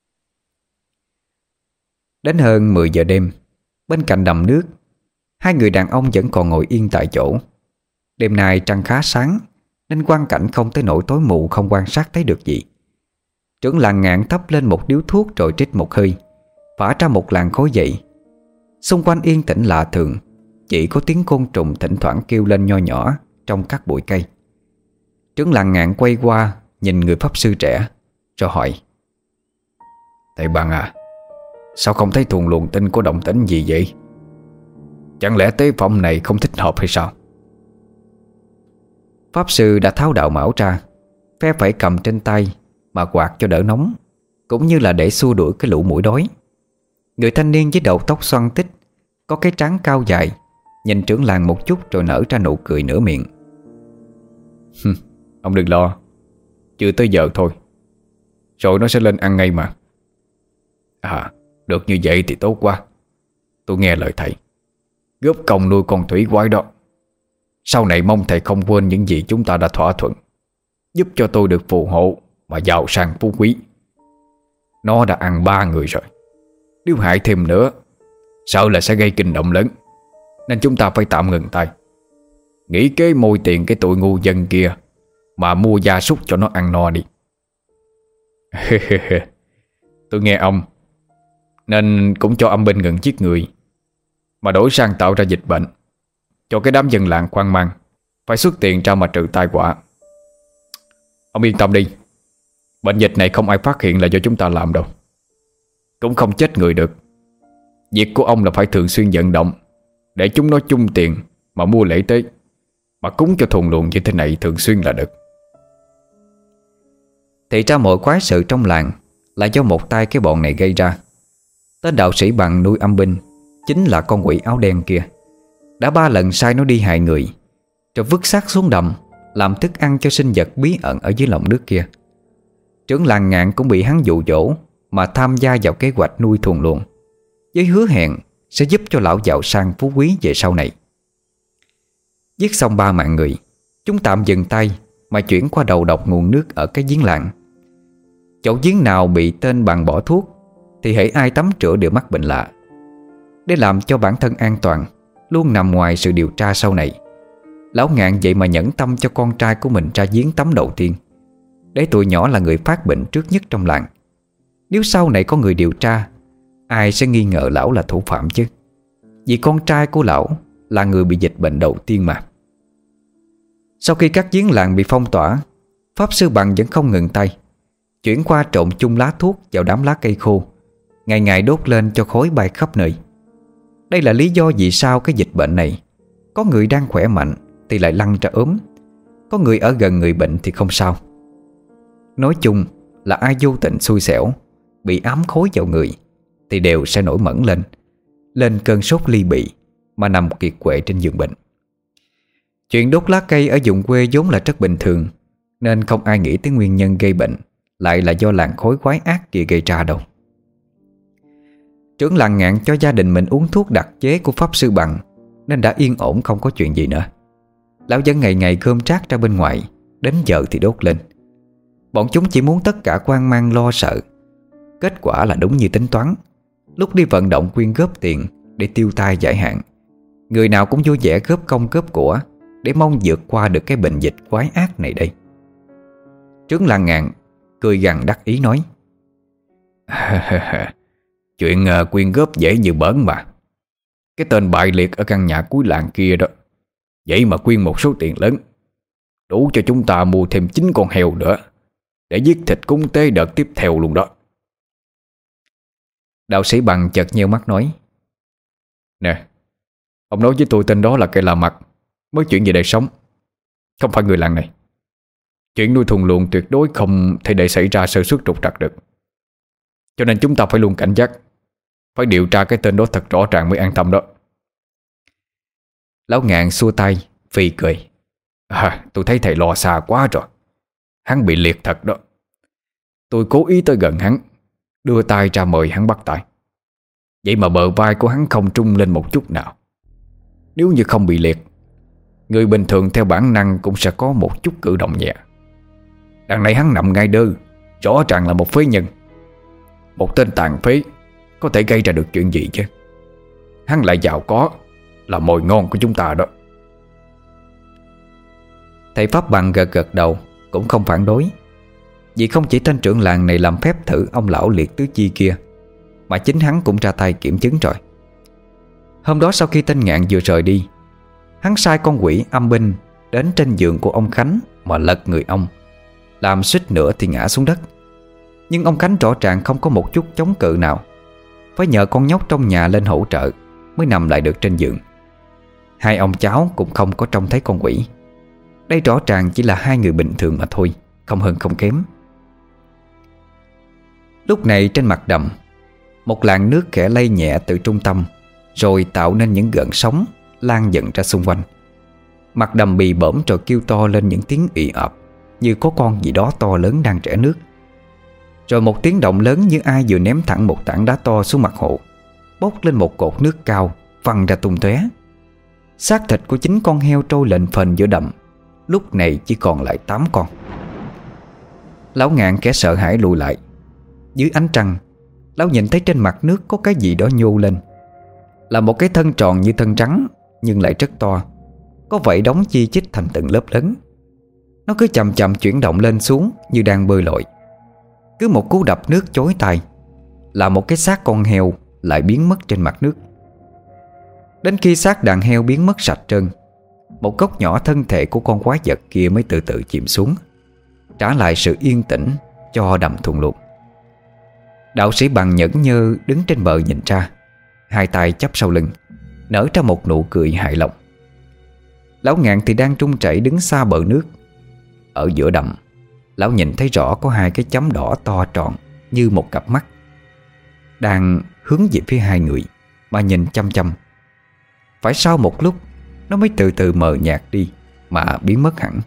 Đến hơn mười giờ đêm, bên cạnh đầm nước, hai người đàn ông vẫn còn ngồi yên tại chỗ. Đêm nay trăng khá sáng, nên quang cảnh không tới nỗi tối mù không quan sát thấy được gì. Trưởng làng Ngạn thắp lên một điếu thuốc rồi trích một hơi, phả ra một làn khói dậy. Xung quanh yên tĩnh lạ thường, chỉ có tiếng côn trùng thỉnh thoảng kêu lên nho nhỏ trong các bụi cây. Trưởng làng Ngạn quay qua nhìn người pháp sư trẻ, rồi hỏi: "Thầy Bằng à, sao không thấy thuần luồng tinh có động tĩnh gì vậy? Chẳng lẽ tế phẩm này không thích hợp hay sao?" Pháp sư đã tháo đạo mão ra, phe phẩy cầm trên tay mà quạt cho đỡ nóng, cũng như là để xua đuổi cái lũ muỗi đói. Người thanh niên với đầu tóc xoăn tích, có cái trán cao dài, nhìn trưởng làng một chút rồi nở ra nụ cười nửa miệng. "Ông đừng lo, chưa tới giờ thôi, rồi nó sẽ lên ăn ngay mà." "À, được như vậy thì tốt quá. Tôi nghe lời thầy, góp công nuôi con thủy quái đó. Sau này mong thầy không quên những gì chúng ta đã thỏa thuận, giúp cho tôi được phù hộ mà giàu sang phú quý. Nó đã ăn ba người rồi, nếu hại thêm nữa sợ là sẽ gây kinh động lớn, nên chúng ta phải tạm ngừng tay, nghĩ kế môi tiền cái tụi ngu dân kia mà mua gia súc cho nó ăn no đi. Tôi nghe ông nên cũng cho âm binh ngừng giết người, mà đổi sang tạo ra dịch bệnh, cho cái đám dân làng hoang mang, phải xuất tiền ra mà trừ tai họa. Ông yên tâm đi, bệnh dịch này không ai phát hiện là do chúng ta làm đâu, cũng không chết người được. Việc của ông là phải thường xuyên vận động để chúng nó chung tiền mà mua lễ tế, mà cúng cho thuần luồng như thế này thường xuyên là được. Thì ra mọi quái sự trong làng là do một tay cái bọn này gây ra. Tên đạo sĩ Bằng nuôi âm binh chính là con quỷ áo đen kia, đã ba lần sai nó đi hại người, rồi vứt xác xuống đầm làm thức ăn cho sinh vật bí ẩn ở dưới lòng nước kia. Trưởng làng Ngạn cũng bị hắn dụ dỗ mà tham gia vào kế hoạch nuôi thuần luồng, với hứa hẹn sẽ giúp cho lão giàu sang phú quý về sau này. Giết xong ba mạng người, chúng tạm dừng tay mà chuyển qua đầu độc nguồn nước ở cái giếng làng. Chỗ giếng nào bị tên Bằng bỏ thuốc thì hễ ai tắm rửa đều mắc bệnh lạ. Để làm cho bản thân an toàn, luôn nằm ngoài sự điều tra sau này, lão Ngạn vậy mà nhẫn tâm cho con trai của mình ra giếng tắm đầu tiên, để tụi nhỏ là người phát bệnh trước nhất trong làng. Nếu sau này có người điều tra, ai sẽ nghi ngờ lão là thủ phạm chứ, vì con trai của lão là người bị dịch bệnh đầu tiên mà. Sau khi các giếng làng bị phong tỏa, Pháp Sư Bằng vẫn không ngừng tay, chuyển qua trộn chung lá thuốc vào đám lá cây khô, ngày ngày đốt lên cho khói bay khắp nơi. Đây là lý do vì sao cái dịch bệnh này, có người đang khỏe mạnh thì lại lăn ra ốm, có người ở gần người bệnh thì không sao. Nói chung là ai vô tình xui xẻo bị ám khói vào người thì đều sẽ nổi mẩn lên, lên cơn sốt ly bì mà nằm kiệt quệ trên giường bệnh. Chuyện đốt lá cây ở vùng quê vốn là rất bình thường, nên không ai nghĩ tới nguyên nhân gây bệnh lại là do làn khói quái ác kia gây ra đâu. Trưởng làng Ngạn cho gia đình mình uống thuốc đặc chế của Pháp Sư Bằng, nên đã yên ổn không có chuyện gì nữa. Lão dân ngày ngày gom rác ra bên ngoài, đến giờ thì đốt lên. Bọn chúng chỉ muốn tất cả hoang mang lo sợ. Kết quả là đúng như tính toán. Lúc đi vận động quyên góp tiền để tiêu tai giải hạn, người nào cũng vui vẻ góp công góp của để mong vượt qua được cái bệnh dịch quái ác này đây. Trưởng làng Ngạn cười gằn đắc ý nói: chuyện uh, quyên góp dễ như bỡn mà. Cái tên bại liệt ở căn nhà cuối làng kia đó, vậy mà quyên một số tiền lớn, đủ cho chúng ta mua thêm chín con heo nữa để giết thịt cúng tế đợt tiếp theo luôn đó. Đạo sĩ Bằng chợt nheo mắt nói: Nè, ông nói với tôi tên đó là cây lạ mặt mới chuyển về đây sống, không phải người làng này. Chuyện nuôi thuần luồng tuyệt đối không thể để xảy ra sơ suất trục trặc được, cho nên chúng ta phải luôn cảnh giác, phải điều tra cái tên đó thật rõ ràng mới an tâm đó. Lão Ngạn xua tay phì cười: À, tôi thấy thầy lo xa quá rồi. Hắn bị liệt thật đó. Tôi cố ý tới gần hắn, đưa tay ra mời hắn bắt tay. Vậy mà bờ vai của hắn không trung lên một chút nào. Nếu như không bị liệt, người bình thường theo bản năng cũng sẽ có một chút cử động nhẹ. Đằng này hắn nằm ngay đơ, rõ ràng là một phế nhân. Một tên tàn phế có thể gây ra được chuyện gì chứ? Hắn lại giàu có, là mồi ngon của chúng ta đó. Thầy Pháp Bằng gật gật đầu, cũng không phản đối. Vì không chỉ tên trưởng làng này làm phép thử ông lão liệt tứ chi kia, mà chính hắn cũng ra tay kiểm chứng rồi. Hôm đó sau khi tên Ngạn vừa rời đi, hắn sai con quỷ âm binh đến trên giường của ông Khánh mà lật người ông, làm suýt nữa thì ngã xuống đất. Nhưng ông Khánh rõ ràng không có một chút chống cự nào, phải nhờ con nhóc trong nhà lên hỗ trợ mới nằm lại được trên giường. Hai ông cháu cũng không có trông thấy con quỷ. Đây rõ ràng chỉ là hai người bình thường mà thôi, không hơn không kém. Lúc này trên mặt đầm, một làn nước khẽ lay nhẹ từ trung tâm, rồi tạo nên những gợn sóng lan dần ra xung quanh. Mặt đầm bì bõm rồi kêu to lên những tiếng ì ập, như có con gì đó to lớn đang rẽ nước. Rồi một tiếng động lớn như ai vừa ném thẳng một tảng đá to xuống mặt hồ, bốc lên một cột nước cao văng ra tung tóe. Xác thịt của chính con heo trôi lềnh phềnh giữa đầm lúc này chỉ còn lại tám con. Lão Ngạn kẻ sợ hãi lùi lại. Dưới ánh trăng, lão nhìn thấy trên mặt nước có cái gì đó nhô lên, là một cái thân tròn như thân rắn, nhưng lại rất to, có vảy đóng chi chít thành từng lớp lớn. Nó cứ chậm chậm chuyển động lên xuống như đang bơi lội. Cứ một cú đập nước chói tai là một cái xác con heo lại biến mất trên mặt nước. Đến khi xác đàn heo biến mất sạch trơn, một góc nhỏ thân thể của con quái vật kia mới từ từ chìm xuống, trả lại sự yên tĩnh cho đầm thung lũng. Đạo sĩ Bằng nhẫn nhơ đứng trên bờ nhìn ra, hai tay chắp sau lưng, nở ra một nụ cười hài lòng. Lão Ngạn thì đang trung chảy đứng xa bờ nước. Ở giữa đầm, lão nhìn thấy rõ có hai cái chấm đỏ to tròn như một cặp mắt đang hướng về phía hai người mà nhìn chăm chăm. Phải sau một lúc nó mới từ từ mờ nhạt đi mà biến mất hẳn.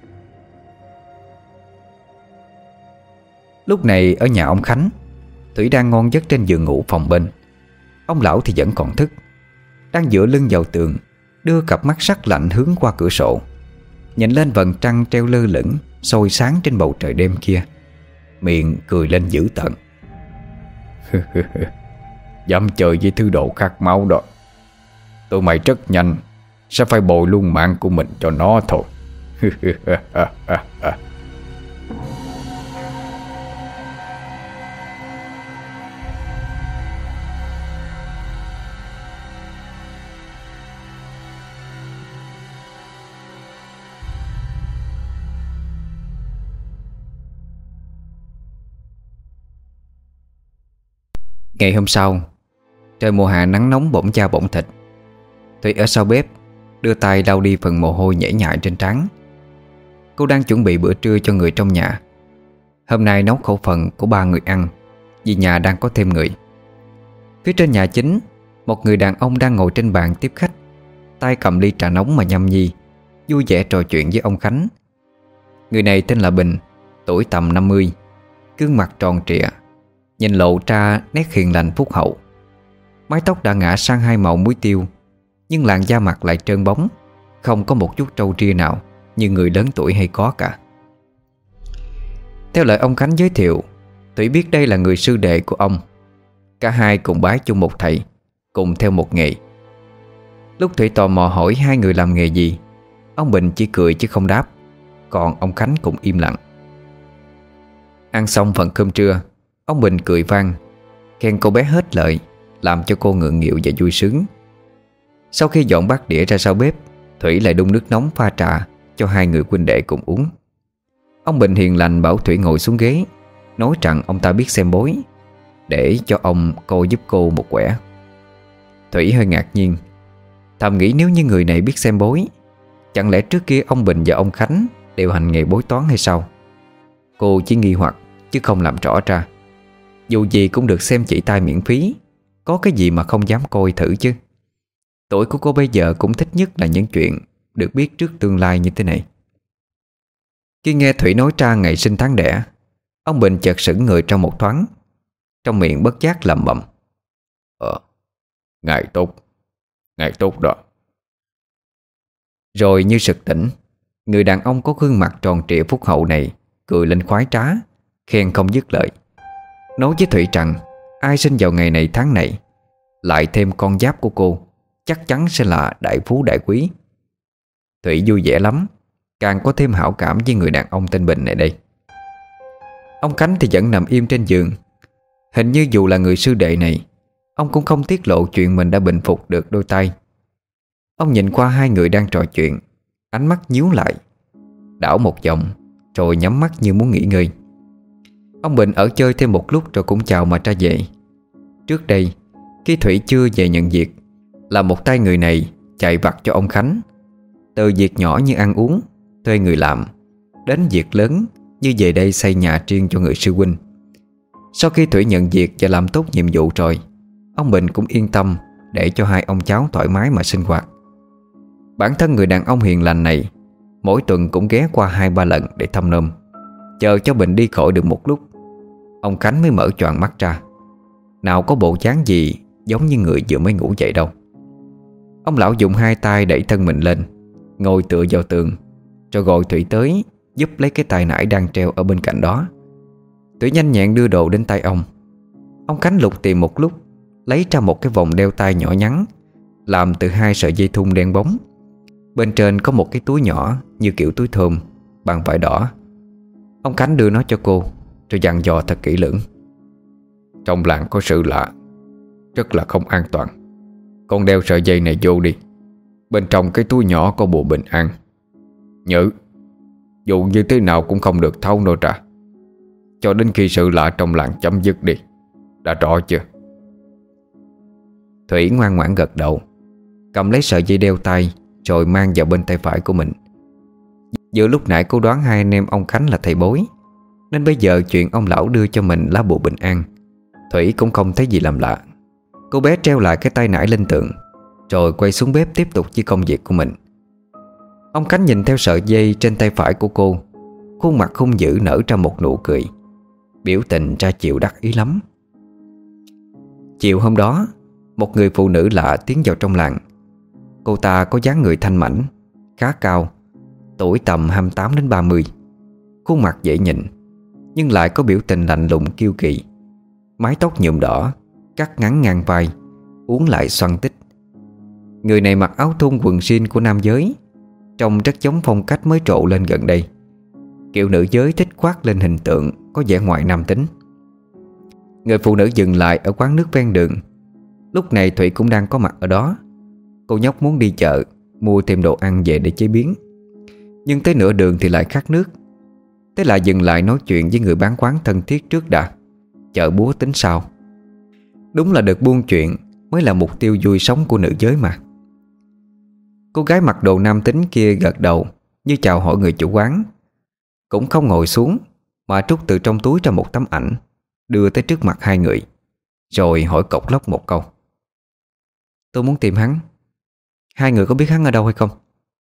Lúc này ở nhà ông Khánh, Thủy đang ngon giấc trên giường ngủ phòng bên. Ông lão thì vẫn còn thức, đang dựa lưng vào tường, đưa cặp mắt sắc lạnh hướng qua cửa sổ, nhìn lên vầng trăng treo lơ lửng soi sáng trên bầu trời đêm kia, miệng cười lên dữ tợn. Dám chơi với thứ độ khát máu đó, tụi mày rất nhanh sẽ phải bồi luôn mạng của mình cho nó thôi. Ngày hôm sau, trời mùa hạ nắng nóng bỗng da bỗng thịt. Thủy ở sau bếp đưa tay lau đi phần mồ hôi nhễ nhại trên trán. Cô đang chuẩn bị bữa trưa cho người trong nhà. Hôm nay nấu khẩu phần của ba người ăn, vì nhà đang có thêm người. Phía trên nhà chính, một người đàn ông đang ngồi trên bàn tiếp khách, tay cầm ly trà nóng mà nhâm nhi, vui vẻ trò chuyện với ông Khánh. Người này tên là Bình, tuổi tầm năm mươi, gương mặt tròn trịa, nhìn lộ ra nét hiền lành phúc hậu. Mái tóc đã ngả sang hai màu muối tiêu, nhưng làn da mặt lại trơn bóng, không có một chút râu ria nào như người lớn tuổi hay có cả. Theo lời ông Khánh giới thiệu, Thủy biết đây là người sư đệ của ông. Cả hai cùng bái chung một thầy, cùng theo một nghề. Lúc Thủy tò mò hỏi hai người làm nghề gì, ông Bình chỉ cười chứ không đáp, còn ông Khánh cũng im lặng. Ăn xong phần cơm trưa, ông Bình cười vang, khen cô bé hết lời, làm cho cô ngượng nghịu và vui sướng. Sau khi dọn bát đĩa ra sau bếp, Thủy lại đun nước nóng pha trà cho hai người huynh đệ cùng uống. Ông Bình hiền lành bảo Thủy ngồi xuống ghế, nói rằng ông ta biết xem bói, để cho ông coi giúp cô một quẻ. Thủy hơi ngạc nhiên, thầm nghĩ nếu như người này biết xem bói, chẳng lẽ trước kia ông Bình và ông Khánh đều hành nghề bói toán hay sao? Cô chỉ nghi hoặc chứ không làm rõ ra. Dù gì cũng được xem chỉ tay miễn phí, có cái gì mà không dám coi thử chứ. Tuổi của cô bây giờ cũng thích nhất là những chuyện được biết trước tương lai như thế này. Khi nghe Thủy nói ra ngày sinh tháng đẻ, ông Bình chợt sững người trong một thoáng, trong miệng bất giác lẩm bẩm: Ờ, ngày tốt, ngày tốt đó. Rồi như sực tỉnh, người đàn ông có gương mặt tròn trịa phúc hậu này cười lên khoái trá, khen không dứt lời, nói với Thủy rằng ai sinh vào ngày này tháng này, lại thêm con giáp của cô, chắc chắn sẽ là đại phú đại quý. Thủy vui vẻ lắm, càng có thêm hảo cảm với người đàn ông tên Bình này đây. Ông Khánh thì vẫn nằm im trên giường. Hình như dù là người sư đệ này, ông cũng không tiết lộ chuyện mình đã bình phục được đôi tay. Ông nhìn qua hai người đang trò chuyện, ánh mắt nhíu lại, đảo một vòng rồi nhắm mắt như muốn nghỉ ngơi. Ông Bình ở chơi thêm một lúc rồi cũng chào mà ra về. Trước đây, khi Thủy chưa về nhận việc, là một tay người này chạy vặt cho ông Khánh. Từ việc nhỏ như ăn uống, thuê người làm, đến việc lớn như về đây xây nhà riêng cho người sư huynh. Sau khi Thủy nhận việc và làm tốt nhiệm vụ rồi, ông Bình cũng yên tâm để cho hai ông cháu thoải mái mà sinh hoạt. Bản thân người đàn ông hiền lành này mỗi tuần cũng ghé qua hai ba lần để thăm nom. Chờ cho Bình đi khỏi được một lúc, ông Khánh mới mở choàng mắt ra. Nào có bộ dáng gì giống như người vừa mới ngủ dậy đâu. Ông lão dùng hai tay đẩy thân mình lên, ngồi tựa vào tường, rồi gọi Thủy tới giúp lấy cái tay nải đang treo ở bên cạnh đó. Thủy nhanh nhẹn đưa đồ đến tay ông. Ông Khánh lục tìm một lúc, lấy ra một cái vòng đeo tay nhỏ nhắn, làm từ hai sợi dây thun đen bóng. Bên trên có một cái túi nhỏ như kiểu túi thơm, bằng vải đỏ. Ông Khánh đưa nó cho cô, rồi dặn dò thật kỹ lưỡng. Trong làng có sự lạ, rất là không an toàn. Con đeo sợi dây này vô đi. Bên trong cái túi nhỏ có bùa bình an. Nhớ, dù như thế nào cũng không được thâu nô trà, cho đến khi sự lạ trong làng chấm dứt đi. Đã rõ chưa? Thủy ngoan ngoãn gật đầu, cầm lấy sợi dây đeo tay, rồi mang vào bên tay phải của mình. Giữa lúc nãy cô đoán hai anh em ông Khánh là thầy bói, nên bây giờ chuyện ông lão đưa cho mình lá bùa bình an, Thủy cũng không thấy gì làm lạ. Cô bé treo lại cái tay nải lên tường, rồi quay xuống bếp tiếp tục với công việc của mình. Ông Khánh nhìn theo sợi dây trên tay phải của cô, khuôn mặt hung dữ nở ra một nụ cười, biểu tình ra chiều đắc ý lắm. Chiều hôm đó, một người phụ nữ lạ tiến vào trong làng. Cô ta có dáng người thanh mảnh, khá cao, tuổi tầm hai mươi tám đến ba mươi. Khuôn mặt dễ nhìn, nhưng lại có biểu tình lạnh lùng kiêu kỳ. Mái tóc nhuộm đỏ, cắt ngắn ngang vai, uốn lại xoăn tích. Người này mặc áo thun quần jean của nam giới, trông rất giống phong cách mới trộ lên gần đây, kiểu nữ giới thích khoác lên hình tượng có vẻ ngoài nam tính. Người phụ nữ dừng lại ở quán nước ven đường. Lúc này Thủy cũng đang có mặt ở đó. Cô nhóc muốn đi chợ mua thêm đồ ăn về để chế biến, nhưng tới nửa đường thì lại khát nước. Thế là dừng lại nói chuyện với người bán quán thân thiết trước đã, chợ búa tính sau. Đúng là được buôn chuyện mới là mục tiêu vui sống của nữ giới mà. Cô gái mặc đồ nam tính kia gật đầu như chào hỏi người chủ quán, cũng không ngồi xuống mà trút từ trong túi ra một tấm ảnh, đưa tới trước mặt hai người, rồi hỏi cộc lốc một câu. Tôi muốn tìm hắn. Hai người có biết hắn ở đâu hay không?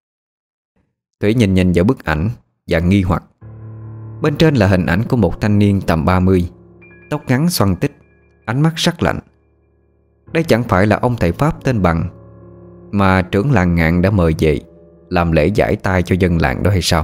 Thủy nhìn nhìn vào bức ảnh và nghi hoặc. Bên trên là hình ảnh của một thanh niên tầm ba mươi, tóc ngắn xoăn tích, ánh mắt sắc lạnh. Đây chẳng phải là ông thầy Pháp tên Bằng mà trưởng làng Ngạn đã mời về làm lễ giải tai cho dân làng đó hay sao?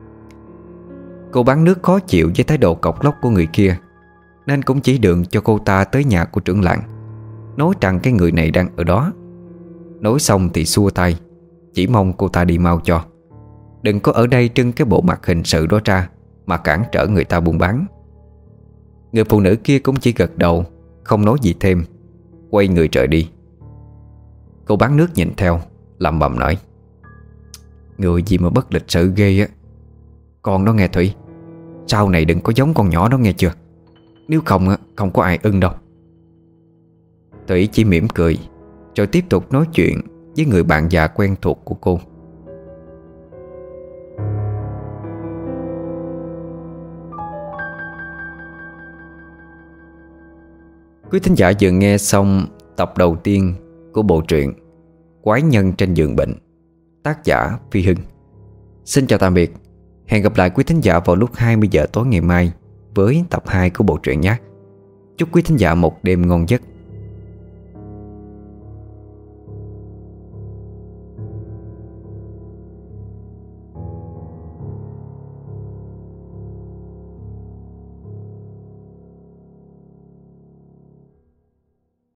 Cô bán nước khó chịu với thái độ cộc lốc của người kia, nên cũng chỉ đường cho cô ta tới nhà của trưởng làng, nói rằng cái người này đang ở đó. Nói xong thì xua tay, chỉ mong cô ta đi mau cho, đừng có ở đây trưng cái bộ mặt hình sự đó ra mà cản trở người ta buôn bán. Người phụ nữ kia cũng chỉ gật đầu, không nói gì thêm, quay người rời đi. Cô bán nước nhìn theo, lẩm bẩm nói: Người gì mà bất lịch sự ghê á. Con đó nghe Thủy, sau này đừng có giống con nhỏ đó nghe chưa? Nếu không không có ai ưng đâu. Thủy chỉ mỉm cười, rồi tiếp tục nói chuyện với người bạn già quen thuộc của cô. Quý thính giả vừa nghe xong tập đầu tiên của bộ truyện Quái nhân trên giường bệnh, tác giả Phi Hưng. Xin chào tạm biệt. Hẹn gặp lại quý thính giả vào lúc hai mươi giờ tối ngày mai với tập hai của bộ truyện nhé. Chúc quý thính giả một đêm ngon giấc.